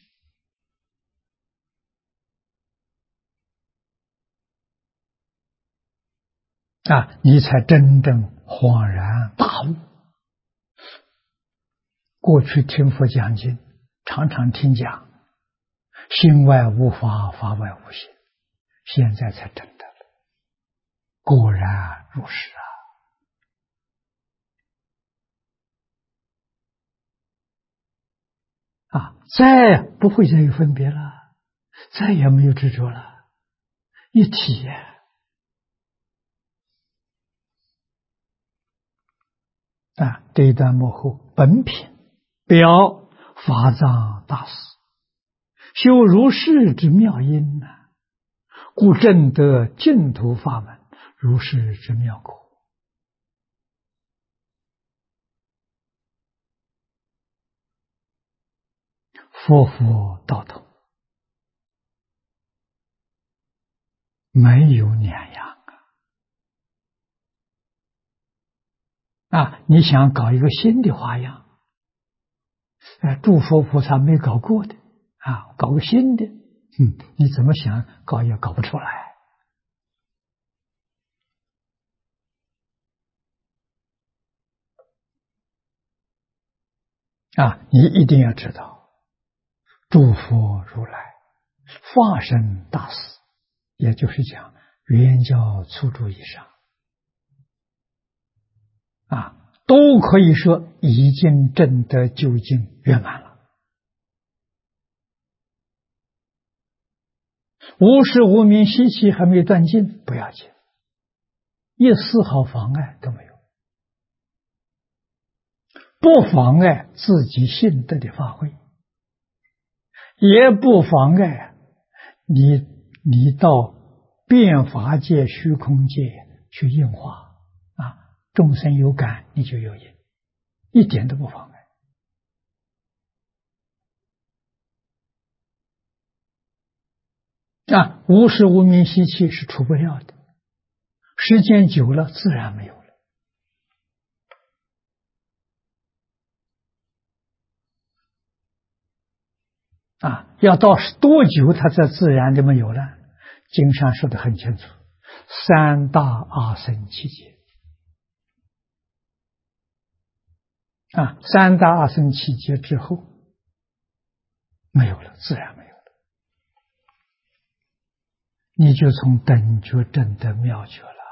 你才真正恍然大悟。过去听佛讲经，常常听讲心外无法，法外无心，现在才真的了，果然如是再不会再有分别了，再也没有执着了，一体这一段幕后本品表法藏大师修如是之妙因故证得净土法门如是之妙果。佛佛道统，没有两样你想搞一个新的花样，诸佛菩萨没搞过的搞个新的，你怎么想搞也搞不出来你一定要知道，诸佛如来化身大士，也就是讲圆教初住以上都可以说已经证得究竟圆满了，无始无明习气还没断尽不要紧，一丝毫妨碍都没有，不妨碍自己性德的发挥，也不妨碍你到变法界虚空界去应化众生有感你就有因，一点都不妨碍无始无明习气是除不了的，时间久了自然没有了要到多久它才自然的没有了？经上说得很清楚，三大阿僧祇劫三大阿僧祇劫之后没有了，自然没有了你就从等觉证得妙觉了。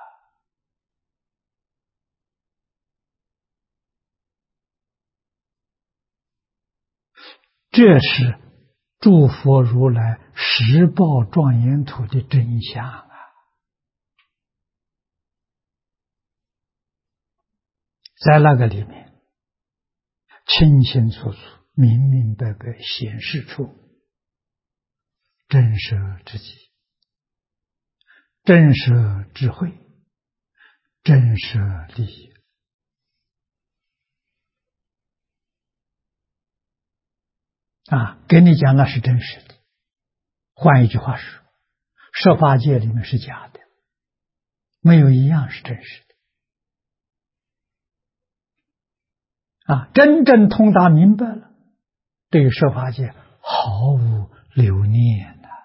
这是诸佛如来十报庄严土的真相啊！在那个里面，清清楚楚、明明白白显示出真实之机、真实智慧、真实利益啊！给你讲那是真实的。换一句话说，设法界里面是假的，没有一样是真实的啊！真正通达明白了，对于设法界毫无留念的，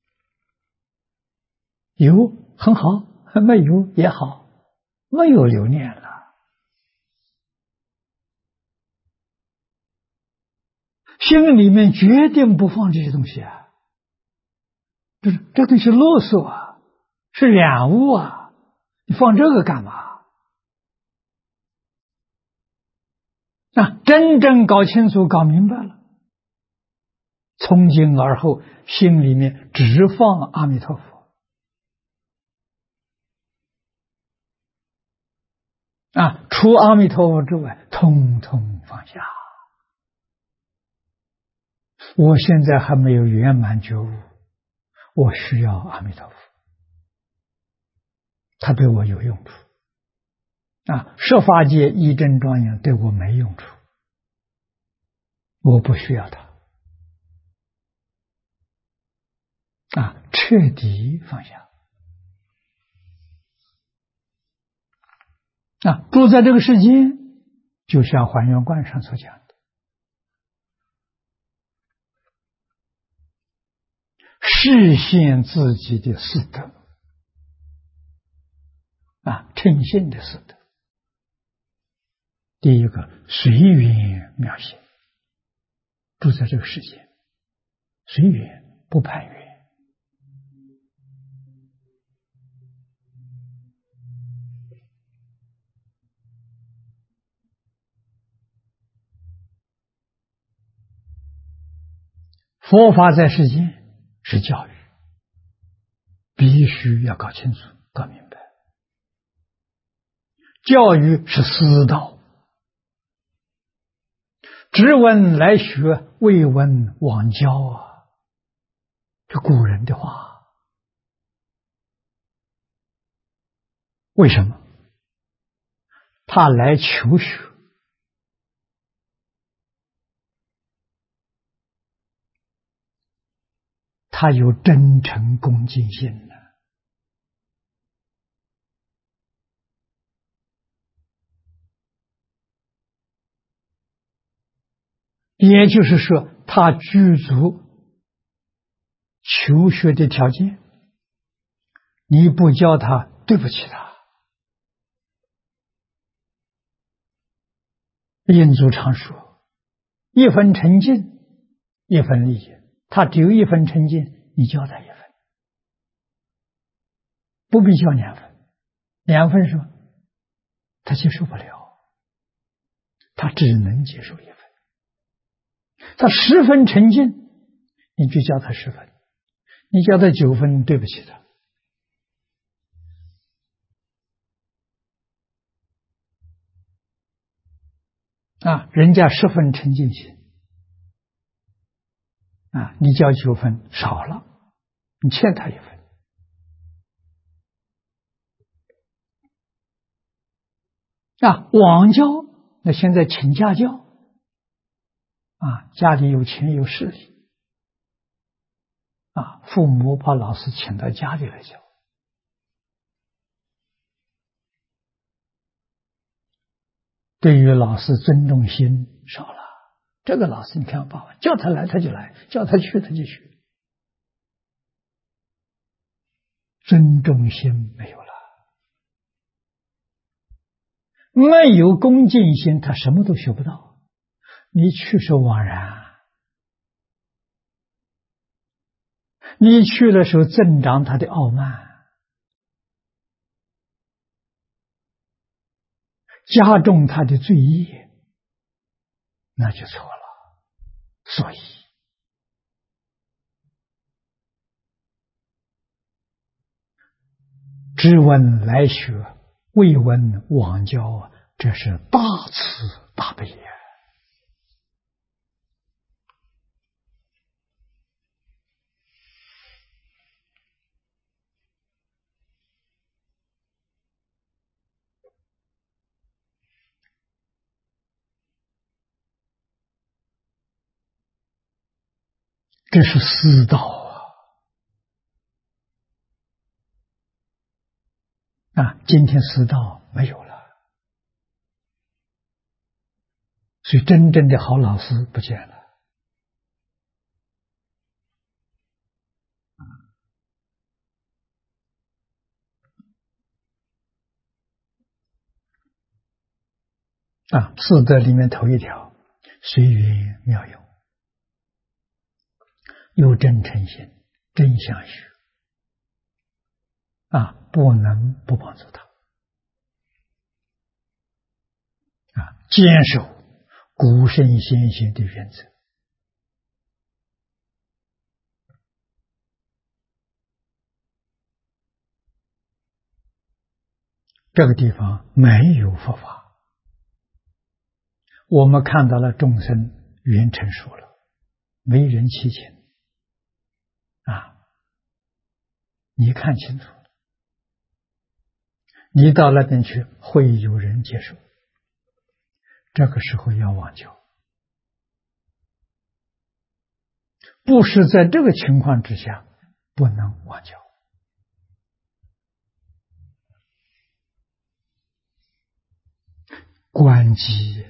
有很好，没有也好，没有留念了。心里面决定不放这些东西啊，这东西啰嗦啊，是染污啊，你放这个干嘛？真正搞清楚、搞明白了，从今而后，心里面只放阿弥陀佛啊，除阿弥陀佛之外，通通放下。我现在还没有圆满觉悟，我需要阿弥陀佛，他对我有用处啊。设法界一真庄严对我没用处，我不需要他啊，彻底放下啊。住在这个世间，就像还原观上所讲的，实现自己的四德啊，称性的四德。第一个，随缘妙行，住在这个世界，随缘不攀缘。佛法在世间是教育，必须要搞清楚、搞明白。教育是私道，只闻来学，未闻往教啊，这古人的话。为什么？他来求学，他有真诚恭敬心的。也就是说，他具足求学的条件，你不教他，对不起他。印祖常说，一分诚信，一分利益。他只有一分诚信，你教他一分，不必教两分。两分是吧？他接受不了，他只能接受一分。他10分诚信，你就教他10分，你教他9分，对不起他啊！人家10分诚信心啊，你教9分少了，你欠他1分啊。往教，那现在请家教啊，家里有钱有势力啊，父母把老师请到家里来教。对于老师尊重心少了，这个老师你看办法，叫他来他就来，叫他去他就去，尊重心没有了，没有恭敬心，他什么都学不到，你去是枉然。 你去的时候增长他的傲慢，加重他的罪业，那就错了。所以知闻来学，未闻往教，这是大慈大悲呀！这是私道啊！今天私道没有了，所以真正的好老师不见了。四德里面头一条，随缘妙用，有真诚心，真相学不能不帮助他坚守古圣先贤的原则。这个地方没有佛法，我们看到了众生缘成熟了，没人欺情你看清楚了，你到那边去会有人接受，这个时候要往教，不是在这个情况之下不能往教。观机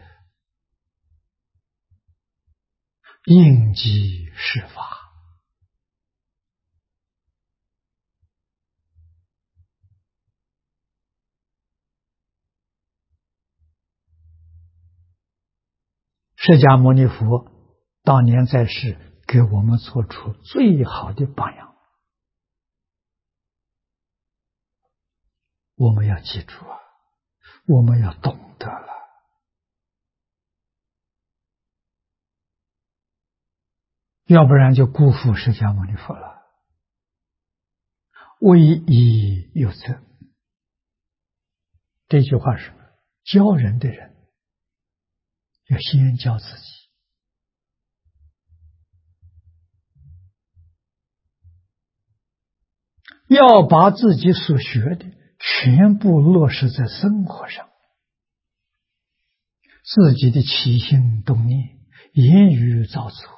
应机是法，释迦牟尼佛当年在世，给我们做出最好的榜样，我们要记住我们要懂得了，要不然就辜负释迦牟尼佛了。为义有责，这句话是教人的人要先教自己，要把自己所学的全部落实在生活上，自己的起心动念、言语造作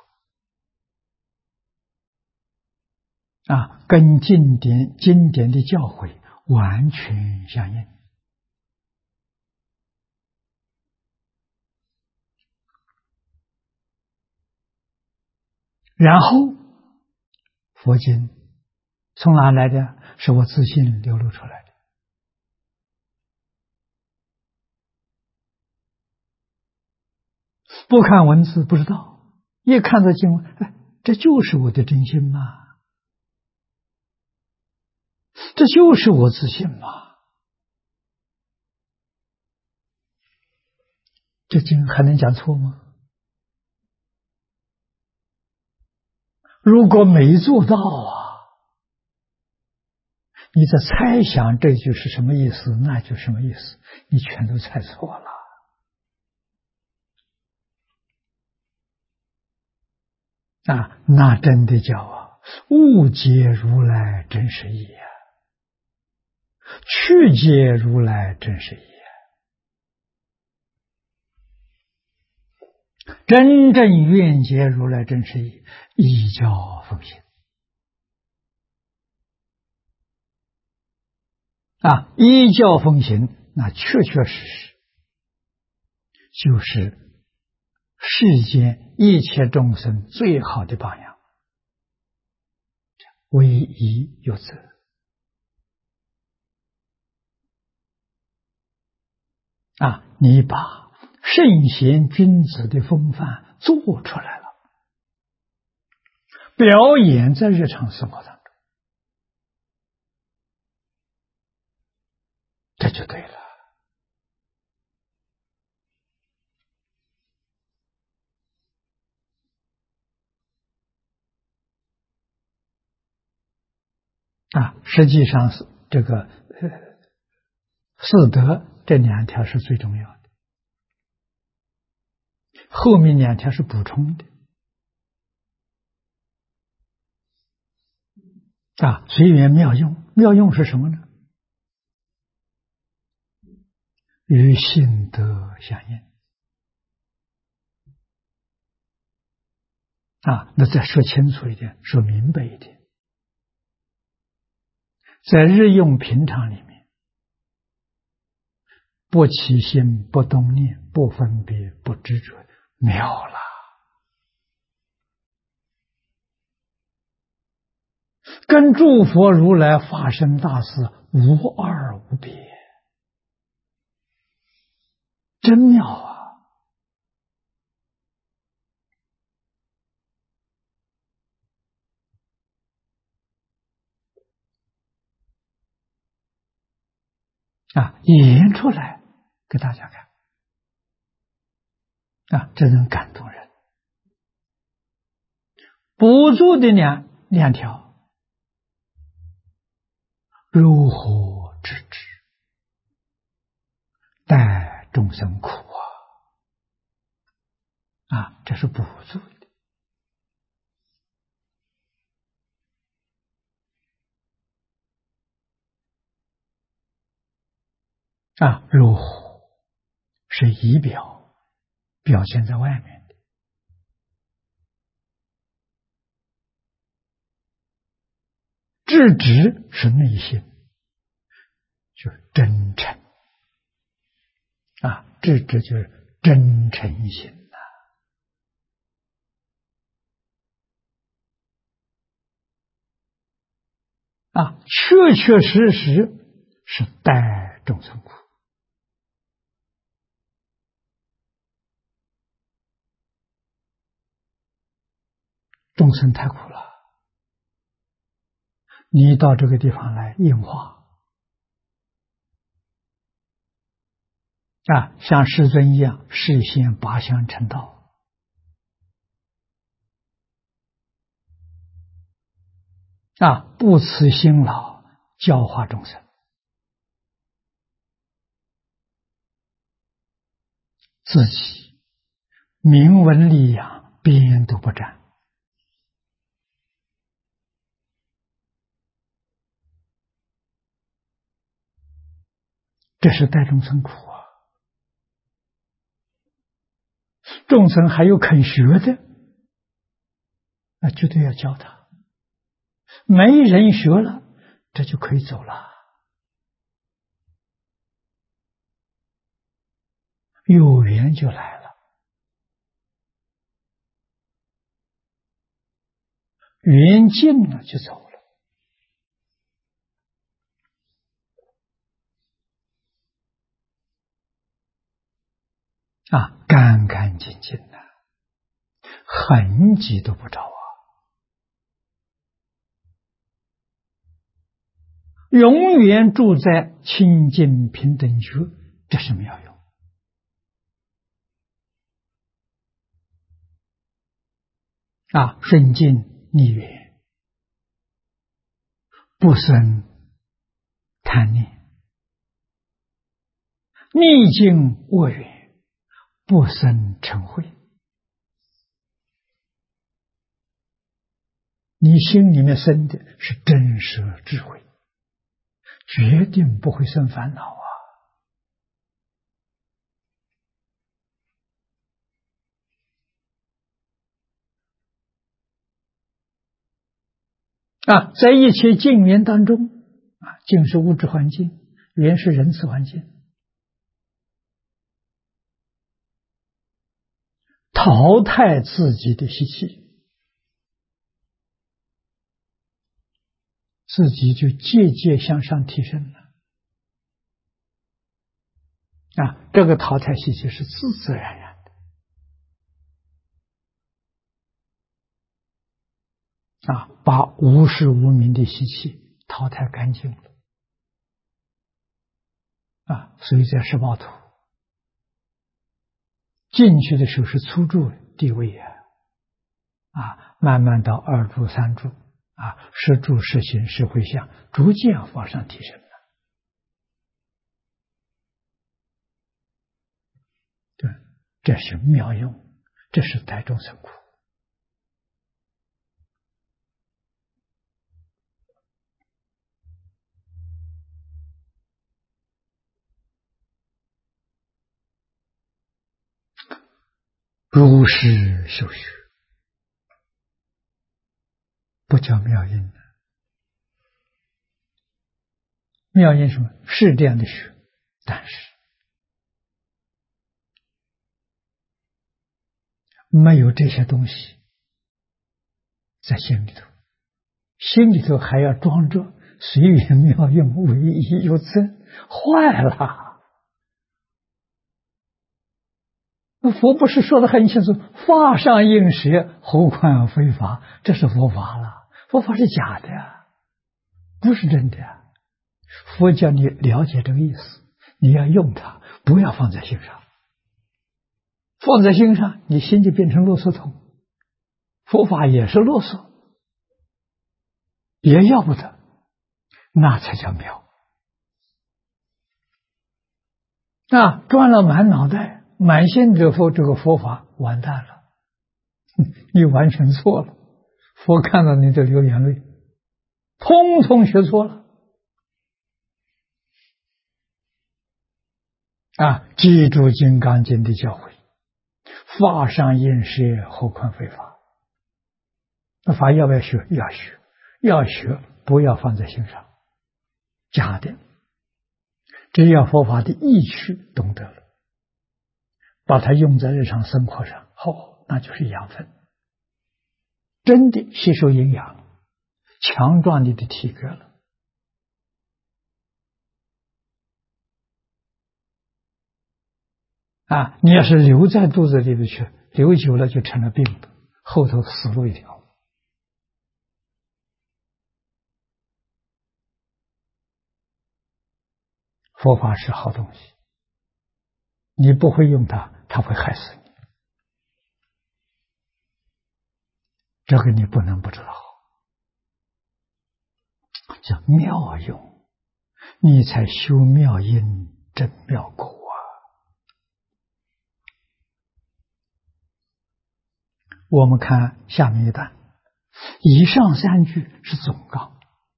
跟经典的教诲完全相应。然后佛经从哪来的？是我自信流露出来的。不看文字不知道，一看到经文，这就是我的真心嘛，这就是我自信嘛，这经还能讲错吗？如果没做到你在猜想这句是什么意思，那句什么意思，你全都猜错了那真的叫误解如来真实义曲解如来真实义真正愿解如来真实义，依教奉行依教奉行，那确确实实就是世间一切众生最好的榜样，为义有责你把圣贤君子的风范做出来了， 表演在日常生活当中，这就对了。实际上是这个四德这2条是最重要的，后面2条是补充的。随缘妙用，妙用是什么呢？与性德相应。那再说清楚一点，说明白一点，在日用平常里面，不起心，不动念，不分别，不执着，妙了。跟诸佛如来法身大士无二无别，真妙演出来给大家看这能感动人。补助的两条，如何制止，待众生苦这是补助的如何是仪表，表现在外面的。制止是内心，就是真诚制止就是真诚心确确实实是待众生苦。众生太苦了，你到这个地方来应化像世尊一样，示现八相成道不辞辛劳教化众生，自己明文利养，边都不沾。这是待众生苦众生还有肯学的，那绝对要教他。没人学了，这就可以走了。有缘就来了，缘尽了就走了。干干净净的，痕迹都不着永远住在清净平等觉，这是妙用顺境逆缘，不生贪念，逆境恶缘，不生嗔恚。你心里面生的是真实智慧，决定不会生烦恼在一切境缘当中境是物质环境，缘是人事环境，淘汰自己的习气，自己就节节向上提升了这个淘汰习气是自自然然的把无始无明的习气淘汰干净了所以在十八图进去的时候是初住地位慢慢到二住、三住十住、十行、十回向，逐渐往上提升了。对，这是妙用，这是带众生苦。如是修学，不叫妙音的。妙音什么？是这样的学，但是没有这些东西在心里头，心里头还要装着随缘妙用，唯一有增，坏了。佛不是说得很清楚，法上应舍，何况非法，这是佛法了。佛法是假的不是真的佛教你了解这个意思，你要用它，不要放在心上。放在心上，你心就变成啰嗦桶。佛法也是啰嗦，也要不得，那才叫妙。转了满脑袋，满心这个佛法完蛋了，你完全错了。佛看到你就流眼泪，通通学错了。记住《金刚经》的教诲，法上应舍，何况非法。那法要不要学？要学，要学，不要放在心上，假的。只要佛法的意趣懂得了，把它用在日常生活上，那就是养分，真的吸收营养，强壮你的体格了。你要是留在肚子里头去，留久了就成了病的，后头死路一条。佛法是好东西，你不会用它，它会害死你。这个你不能不知道，叫妙用，你才修妙因，证妙果我们看下面一段，以上三句是总纲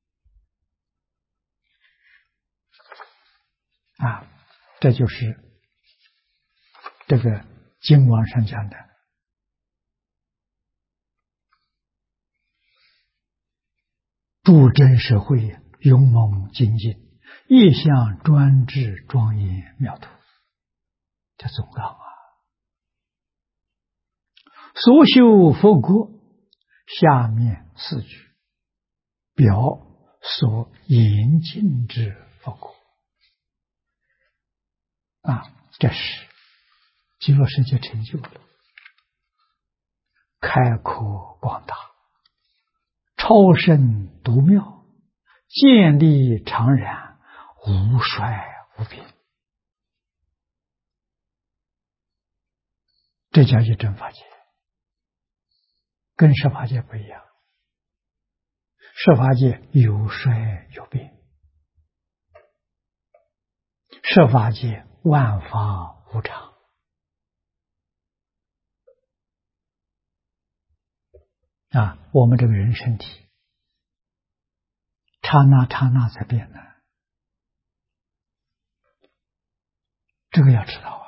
这就是这个经文上讲的助真社会，勇猛精进，业相专制，庄严妙土，这总纲所修佛国，下面四句表所严禁之佛国这是极乐世界成就了，开阔广大，超胜独妙，建立常然，无衰无变，这叫一真法界，跟十法界不一样。十法界有衰有变，十法界万法无常。我们这个人身体刹那刹那才变的，这个要知道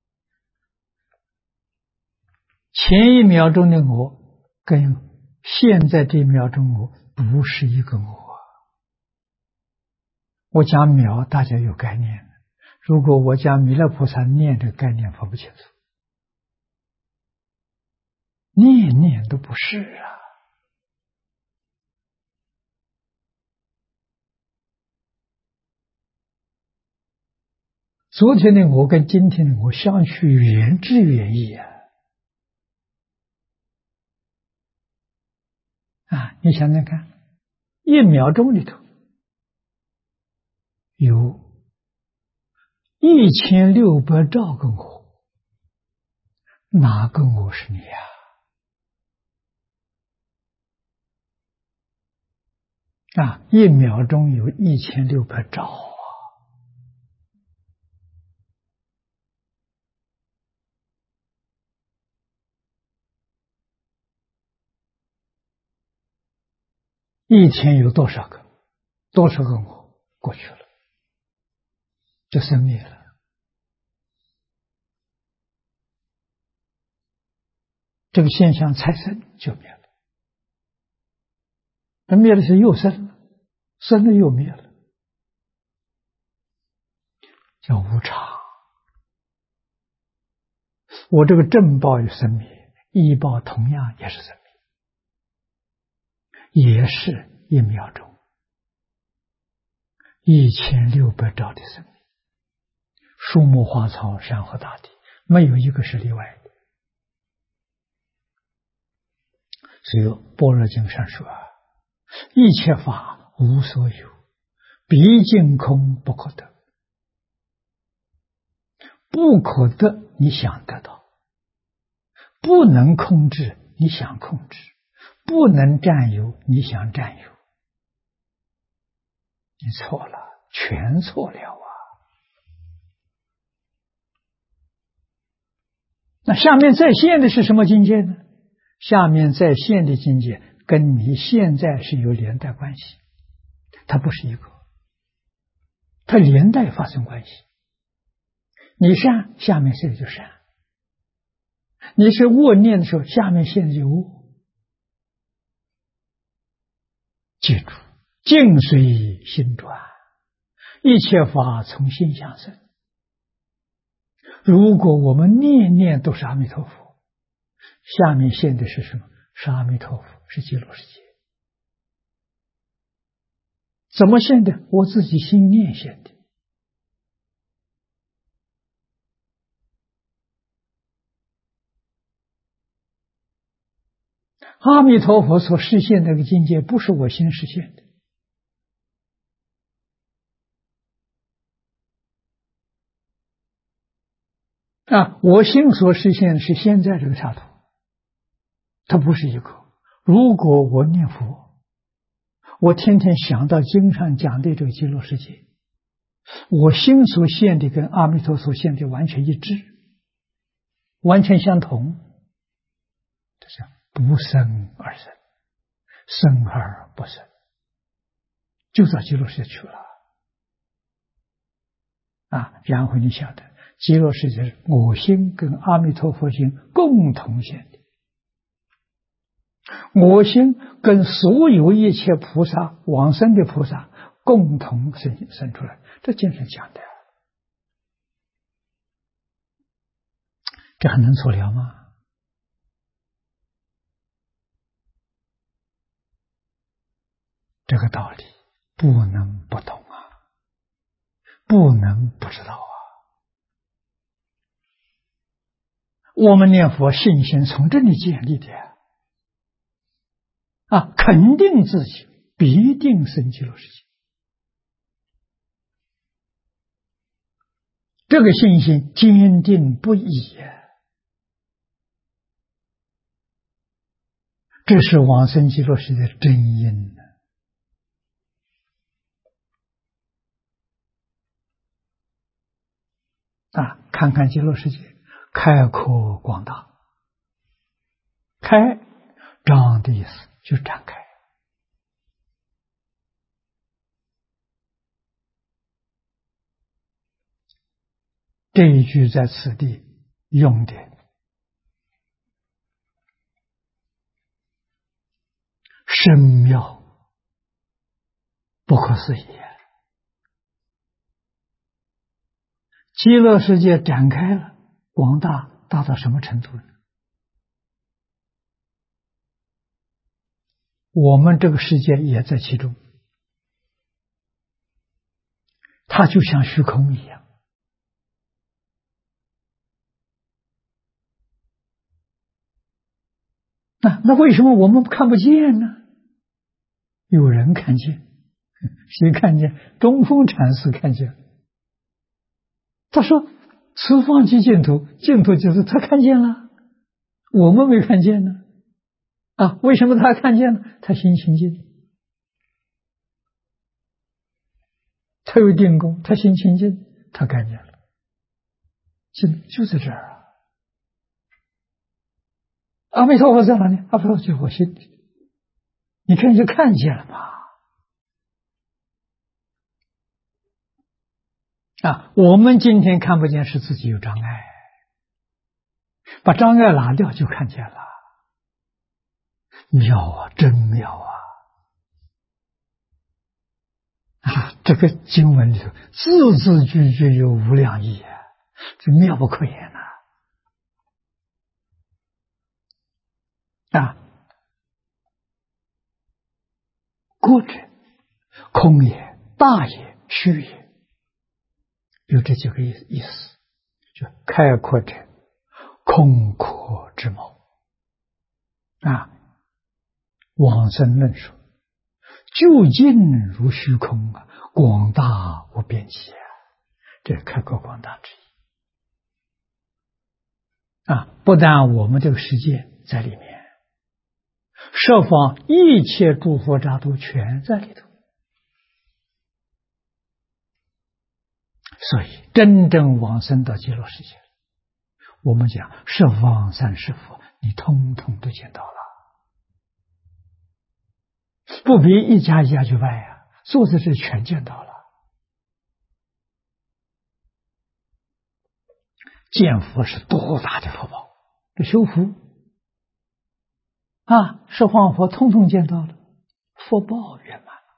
前一秒钟的我跟现在这一秒钟我不是一个我。我讲秒大家有概念，如果我讲弥勒菩萨念这个概念分不清楚，念念都不是昨天的我跟今天的我相去远之远矣你想想看，1秒钟里头有1600兆个我，哪个我是你呀？1秒钟有1600兆啊！1天有多少个？多少个我过去了，就生灭了。这个现象才生就灭了，那灭的是又生了，生了又灭了，叫无常。我这个正报与生灭，异报同样也是生灭，也是1秒钟1600兆的生命，树木花草山河大地，没有一个是例外的。所以般若经上说一切法无所有，毕竟空不可得。不可得你想得到，不能控制你想控制，不能占有你想占有，你错了，全错了啊！那下面在现的是什么境界呢？下面在现的境界跟你现在是有连带关系，它不是一个，它连带发生关系。你善，下面现在就善；你是恶念的时候，下面现在就恶。记住，境随心转，一切法从心想生。如果我们念念都是阿弥陀佛，下面现的是什么？是阿弥陀佛，是极乐世界。怎么现的？我自己心念现的。阿弥陀佛所实现那个境界，不是我心实现的。我心所实现的是现在这个刹土，它不是一个。如果我念佛，我天天想到经上讲的这个极乐世界，我心所现的跟阿弥陀所现的完全一致，完全相同，这是不生而生，生而不生，就到极乐世界去了。然后你晓得，极乐世界是我心跟阿弥陀佛心共同现的，我心跟所有一切菩萨往生的菩萨共同生出来，这经上讲的，这还能错了吗？这个道理不能不懂不能不知道我们念佛信心从这里建立的肯定自己必定生极乐世界。这个信心坚定不移这是往生极乐世界的真因看看极乐世界开阔广大，开张的意思就展开。这一句在此地用的深妙不可思议极乐世界展开了，广大大到什么程度呢？我们这个世界也在其中，它就像虚空一样。那为什么我们看不见呢？ 有人看见，谁看见？中峰禅师看见。他说：“此方即净土，净土就是他看见了，我们没看见呢。啊，为什么他看见了？他心清净，他有定功，他心清净，他看见了，就在这儿啊。阿弥陀佛在哪里？阿弥陀佛在我心里。你看就看见了嘛。啊，我们今天看不见是自己有障碍，把障碍拿掉就看见了。妙啊，真妙啊！啊，这个经文里头字字句句有无量义啊，这妙不可言呐！啊，过者空也，大也，虚也，有这几个意思，就开阔者空阔之谋啊。往生论说，究竟如虚空啊，广大无边际啊，这是开阔广大之意啊。不但我们这个世界在里面，设方一切诸佛刹都全在里头。所以真正往生到极乐世界，我们讲十方三世佛，你通通都见到了，不必一家一家去拜啊，坐在这全见到了。见佛是多大的福报，这修福啊，十方佛通通见到了，福报圆满了。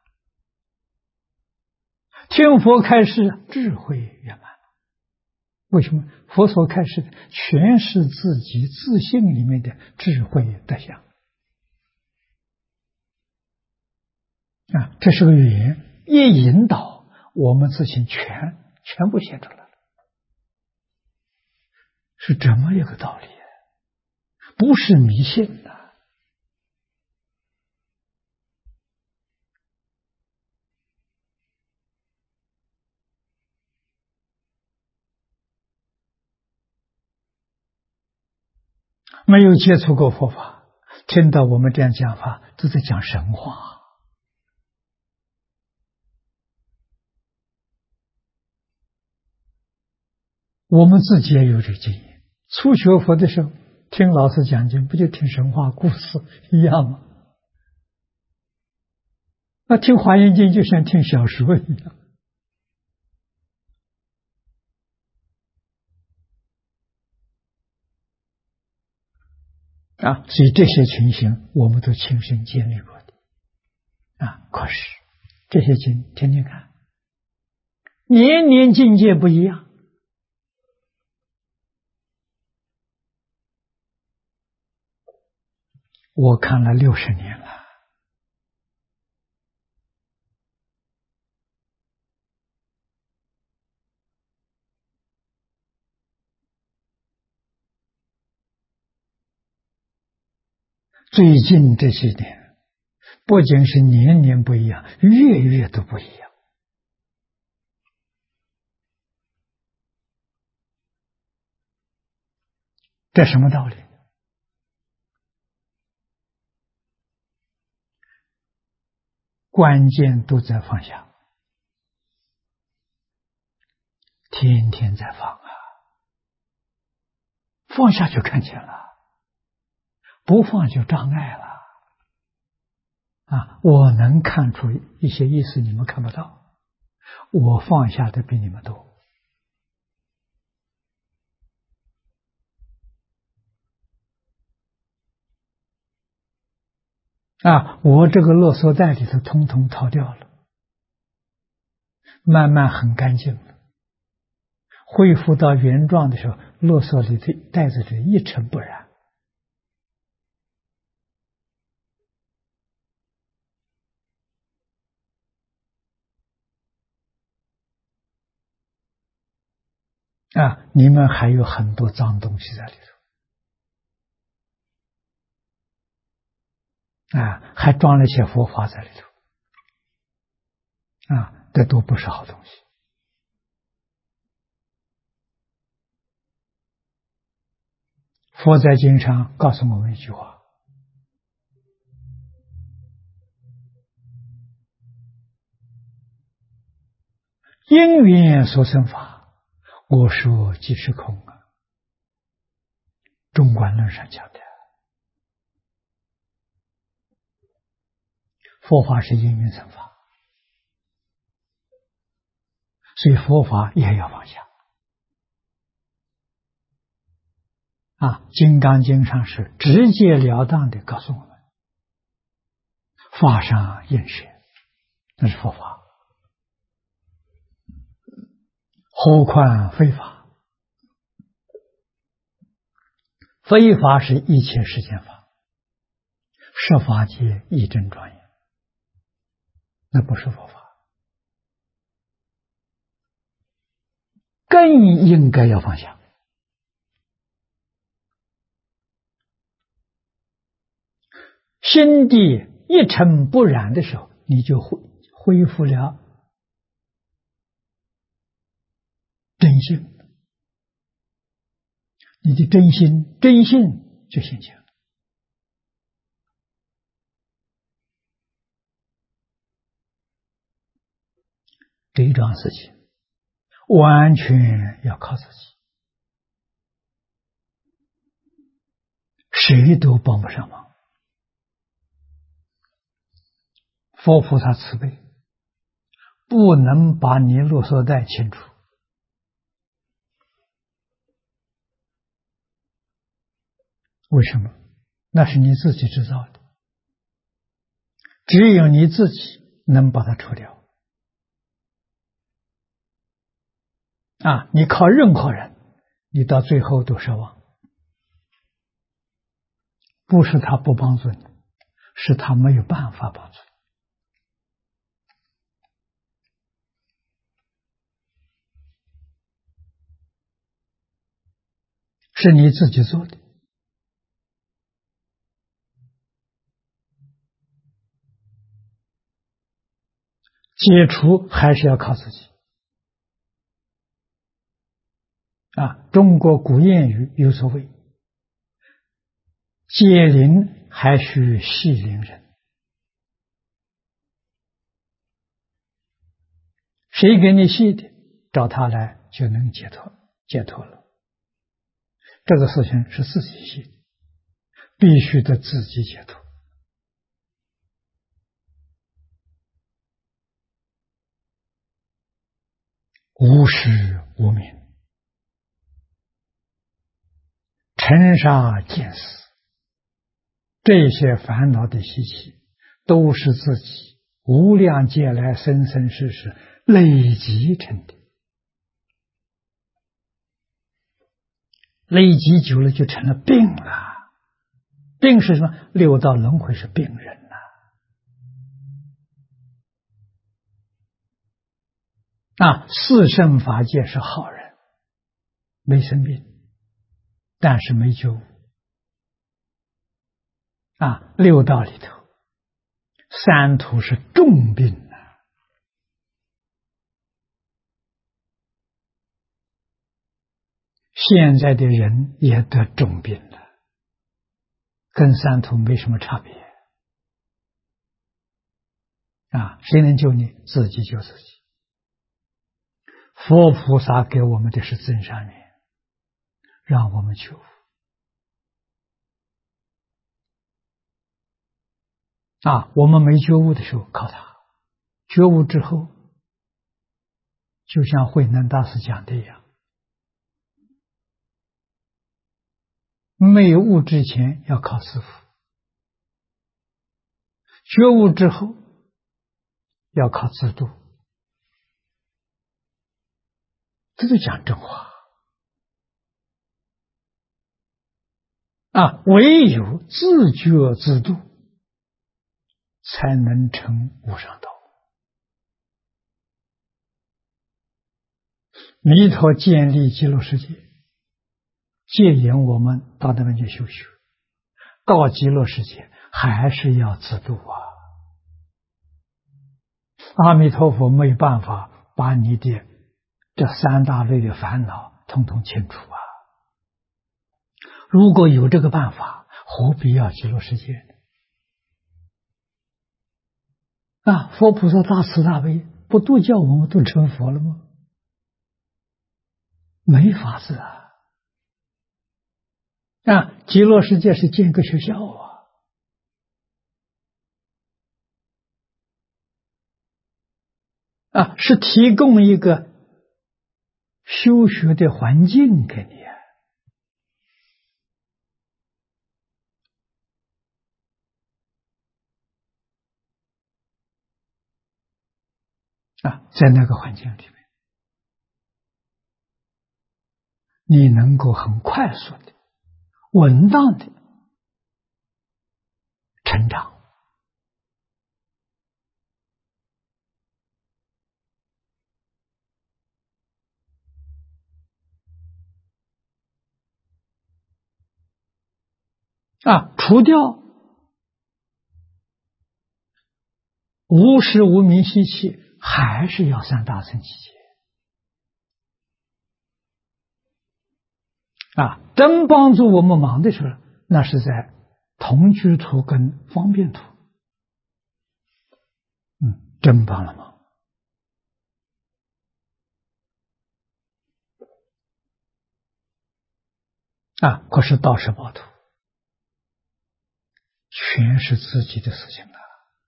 听佛开示，智慧圆满了。为什么？佛所开示的全是自己自信里面的智慧德相啊，这是个语言，一引导我们自信全部显出来了，是这么一个道理，不是迷信的。没有接触过佛法，听到我们这样讲法，都在讲神话。我们自己也有这个经验，初学佛的时候，听老师讲经，不就听神话故事一样吗？那听华严经就像听小说一样。啊，所以这些情形我们都亲身经历过的啊。可是这些经听听看，年年境界不一样。我看了60年了，最近这些年，不仅是年年不一样，月月都不一样。这什么道理？关键都在放下，天天在放啊，放下就看见了，不放就障碍了啊！我能看出一些意思，你们看不到，我放下的比你们多啊！我这个勒索袋里头通通掏掉了，慢慢很干净了，恢复到原状的时候，勒索里的袋子里一尘不染。啊，你们还有很多脏东西在里头，啊，还装了一些佛法在里头。 这都不是好东西。佛在经上告诉我们一句话：因缘所生法，我说即是空啊。中观论上讲的，佛法是因缘生法，所以佛法也要放下。金刚经上是直截了当的告诉我们：法上应舍，那是佛法。何况非法？非法是一切世间法，十法界一真庄严，那不是佛法，更应该要放下。心地一尘不染的时候，你就恢复了真性，你的真心真性就现前了。这一桩事情完全要靠自己，谁都帮不上忙。佛菩萨慈悲，不能把你啰嗦带清楚。为什么？那是你自己制造的，只有你自己能把它除掉。你靠任何人，你到最后都失望。不是他不帮助你，是他没有办法帮助你。是你自己做的。解除还是要靠自己。中国古谚语有所谓：解铃还须系铃人。谁给你系的，找他来就能解脱了。这个事情是自己系的，必须得自己解脱。无始无明，尘沙见死，这些烦恼的习气，都是自己无量劫来生生世世累积成的。累积久了就成了病了。病是什么？六道轮回是病人四圣法界是好人，没生病，但是没觉悟。六道里头，三途是重病现在的人也得重病了，跟三途没什么差别。谁能救你？自己救自己。佛菩萨给我们的是真善缘，让我们觉悟。我们没觉悟的时候靠他，觉悟之后，就像慧能大师讲的一样，没悟之前要靠师父，觉悟之后要靠自度。这就讲真话唯有自觉自度，才能成无上道。弥陀建立极乐世界，戒引我们到那边去修学，到极乐世界还是要自度阿弥陀佛没有办法把你的这三大类的烦恼统统清除啊！如果有这个办法，何必要极乐世界呢？啊，佛菩萨大慈大悲，不都叫我们都成佛了吗？没法子啊！啊，极乐世界是建个学校啊，是提供一个修学的环境给你啊，在那个环境里面，你能够很快速的、稳当的成长啊，除掉无时无明习气，还是要三大乘集结啊。真帮助我们忙的时候，那是在同居图跟方便图，真帮了忙啊。可是到十报图，全是自己的事情了。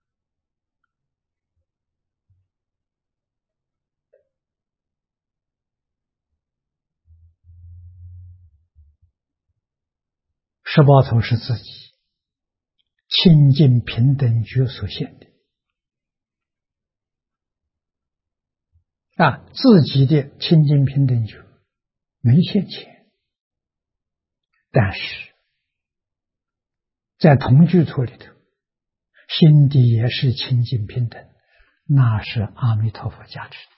十报图是自己清净平等觉所现的啊，自己的清净平等觉没现前，但是在同居图里头，心地也是清净平等，那是阿弥陀佛加持的，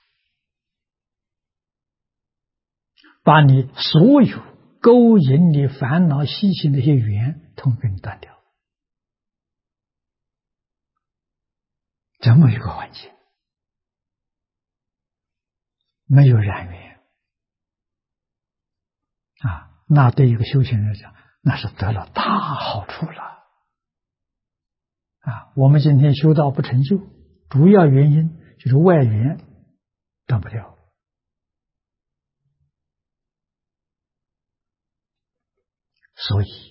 把你所有勾引你烦恼习性的一些缘，通给你断掉。这么一个环境，没有染缘啊，那对一个修行人来讲，那是得了大好处了啊。我们今天修道不成就，主要原因就是外缘断不掉，所以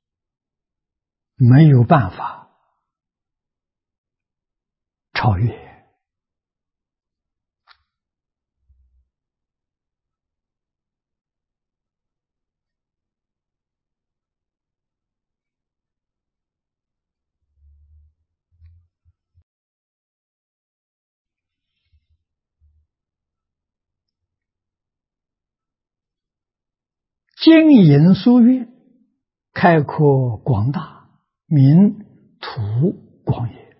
没有办法超越。经营疏越，开阔广大，名土广也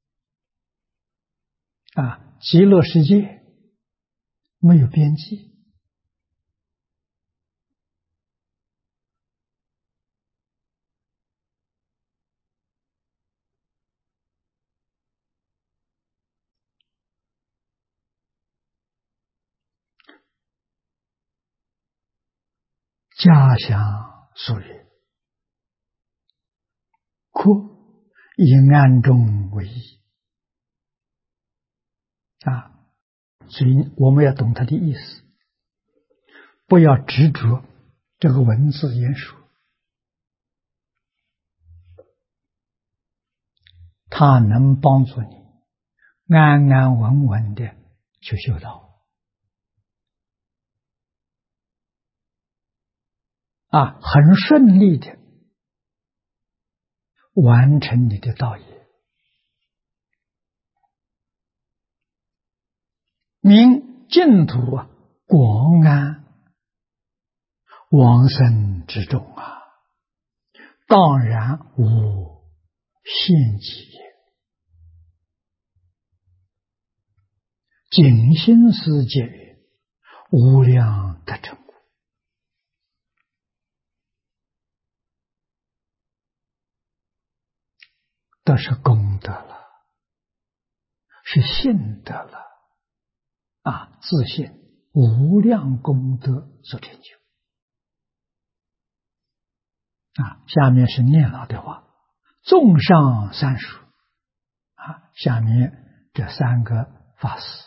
啊！极乐世界没有边际，家乡疏越，阔以暗中为宜啊！所以我们要懂它的意思，不要执着这个文字言说，它能帮助你安安稳稳的去修道啊，很顺利的完成你的道业，名净土广安往生之中啊，当然无限极也。净心世界无量的成果，都是功德了， 是信德了自信无量功德所成就下面是念老的话，综上三述下面这三个法师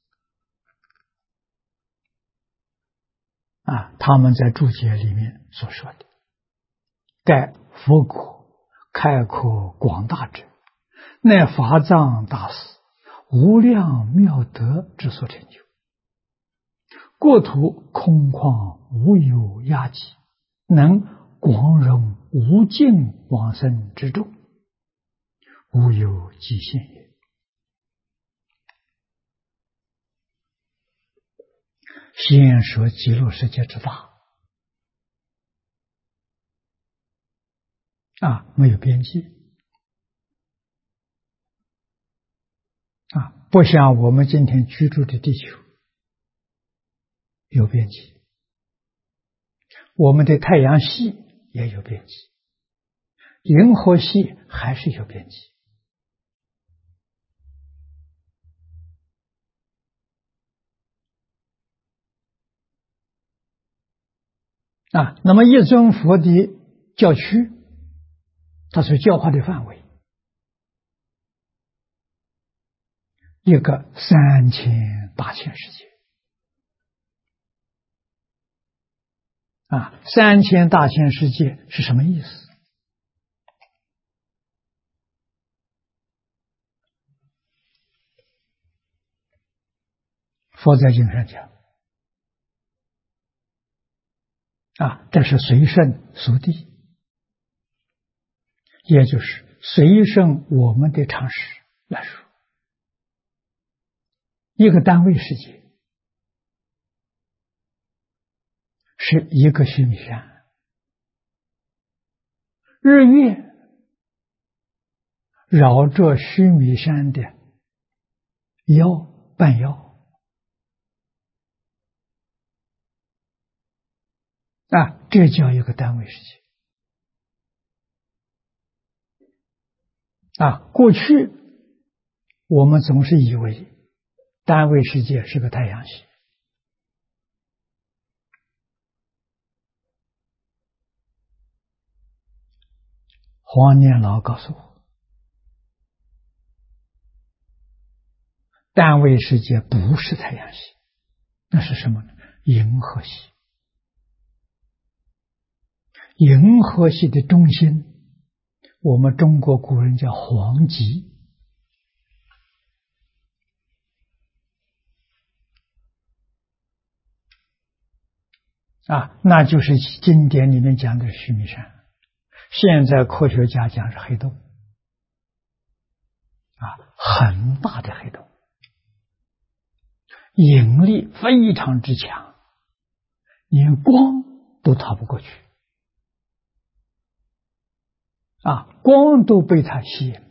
他们在注解里面所说的，盖佛果开阔广大者，乃法藏大师无量妙德之所成就，国土空旷无有压挤，能广容无尽往生之众，无有极限也。先说极乐世界之大没有边际不像我们今天居住的地球有边际，我们的太阳系也有边际，银河系还是有边际那么一尊佛的教区，它所教化的范围，一个3000大千世界3000大千世界是什么意思？佛在经上讲这是随顺俗地，也就是随顺我们的常识来说，一个单位世界是一个须弥山，日月绕着须弥山的半腰这叫一个单位世界过去我们总是以为单位世界是个太阳系，黄念老告诉我，单位世界不是太阳系，那是什么呢？银河系。银河系的中心，我们中国古人叫黄极那就是经典里面讲的须弥山，现在科学家讲是黑洞很大的黑洞，引力非常之强，连光都逃不过去光都被它吸引。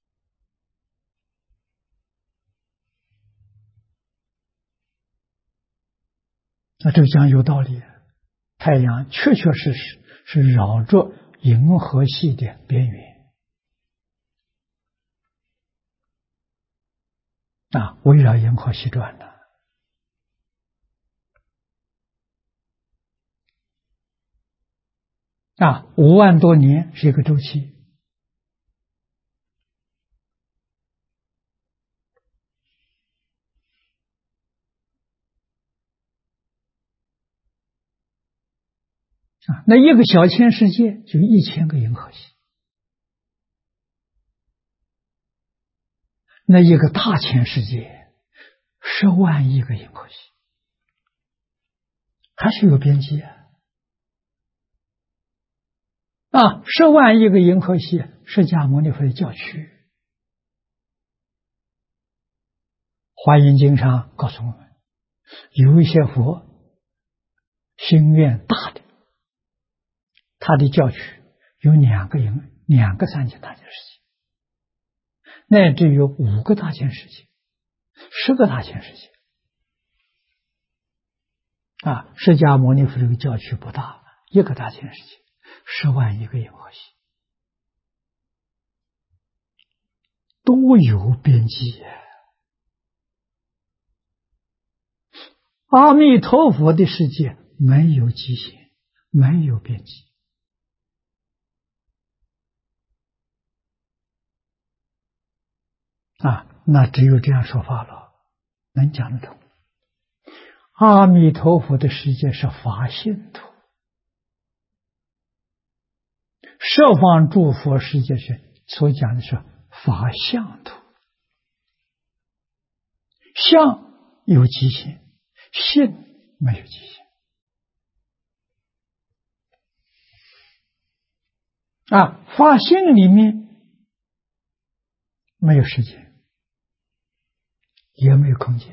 那这个讲有道理，太阳确确实实是绕着银河系的边缘围绕银河系转的5万多年是一个周期那一个小千世界就1000个银河系，那一个大千世界10万亿个银河系，还是有边际10万亿个银河系，释迦牟尼佛的教区。华严经上告诉我们，有一些佛心愿大的，他的教区有2个3000大千世界，乃至有5个大千世界，10个大千世界释迦牟尼佛这个教区不大，一个大千世界10万亿个银河系，都有边际阿弥陀佛的世界没有极限，没有边际。那只有这样说法了，能讲得通。阿弥陀佛的世界是法性土，十方诸佛世界所讲的是法相土。相有极限，性没有极限。法性里面没有时间，也没有空间。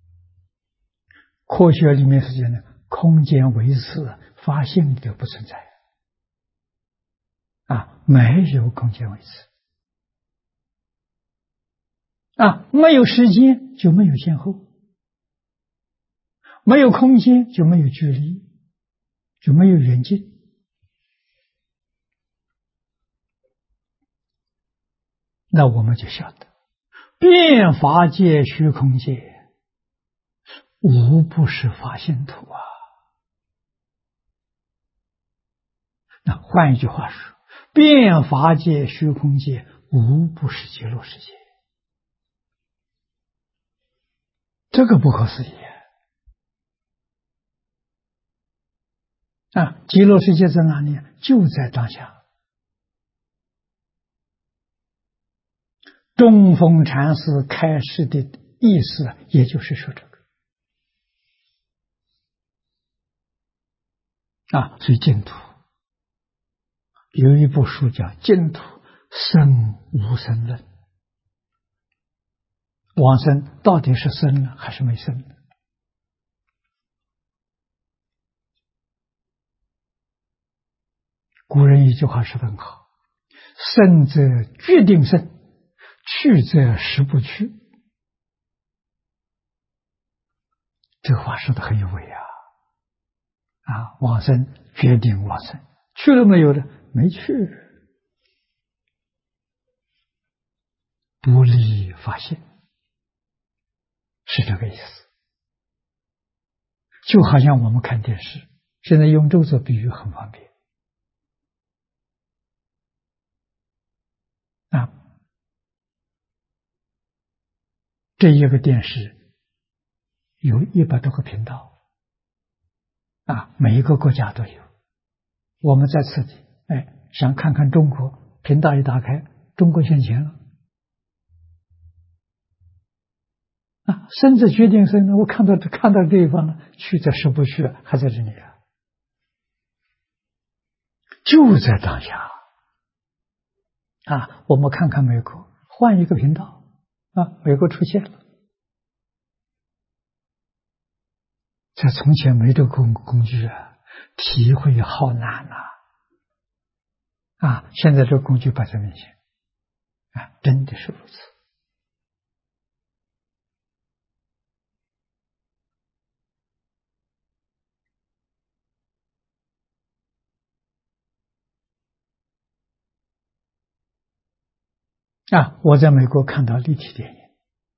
科学里面是讲的空间维次，法性里头不存在。没有空间维次。没有时间就没有先后，没有空间就没有距离，就没有远近。那我们就晓得，遍法界虚空界无不是法性土啊。那换一句话说，遍法界虚空界无不是极乐世界。这个不可思议极乐世界在哪里？就在当下。中峰禅师开示的意思，也就是说这个所以净土有一部书叫《净土生无生论》，往生到底是生了还是没生呢？古人一句话说得很好，生则决定生，去则实不去。这个话说得很有味往生决定往生，去了没有呢？没去，不离法性，是这个意思。就好像我们看电视，现在用这个做比喻很方便这一个电视有100多个频道每一个国家都有。我们在此地想看看中国，频道一打开，中国现前了生者决定生，我看到这地方了，去则实不去，还在这里就在当下我们看看美国，换一个频道美国出现了。在从前没这个工具体会好难现在这个工具摆在面前真的是如此我在美国看到立体电影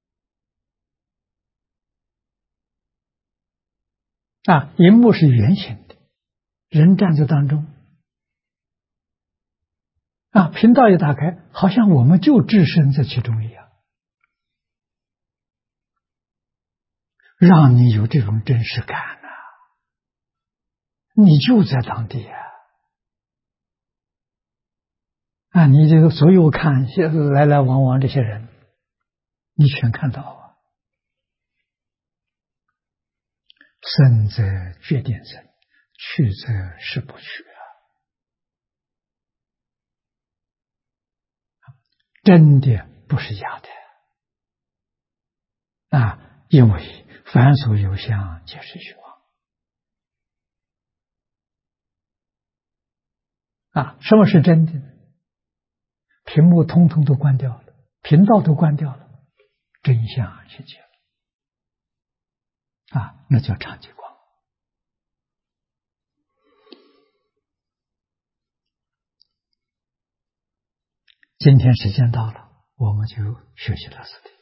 荧幕是圆形的，人站在当中频道一打开，好像我们就置身在其中一样，让你有这种真实感你就在当地你这个所有看来来往往这些人，你全看到生则决定生，去则实不去真的不是假的因为凡所有相，皆是虚妄什么是真的呢？屏幕通通都关掉了，频道都关掉了，真相现前了那叫常寂光。今天时间到了，我们就学习到此地。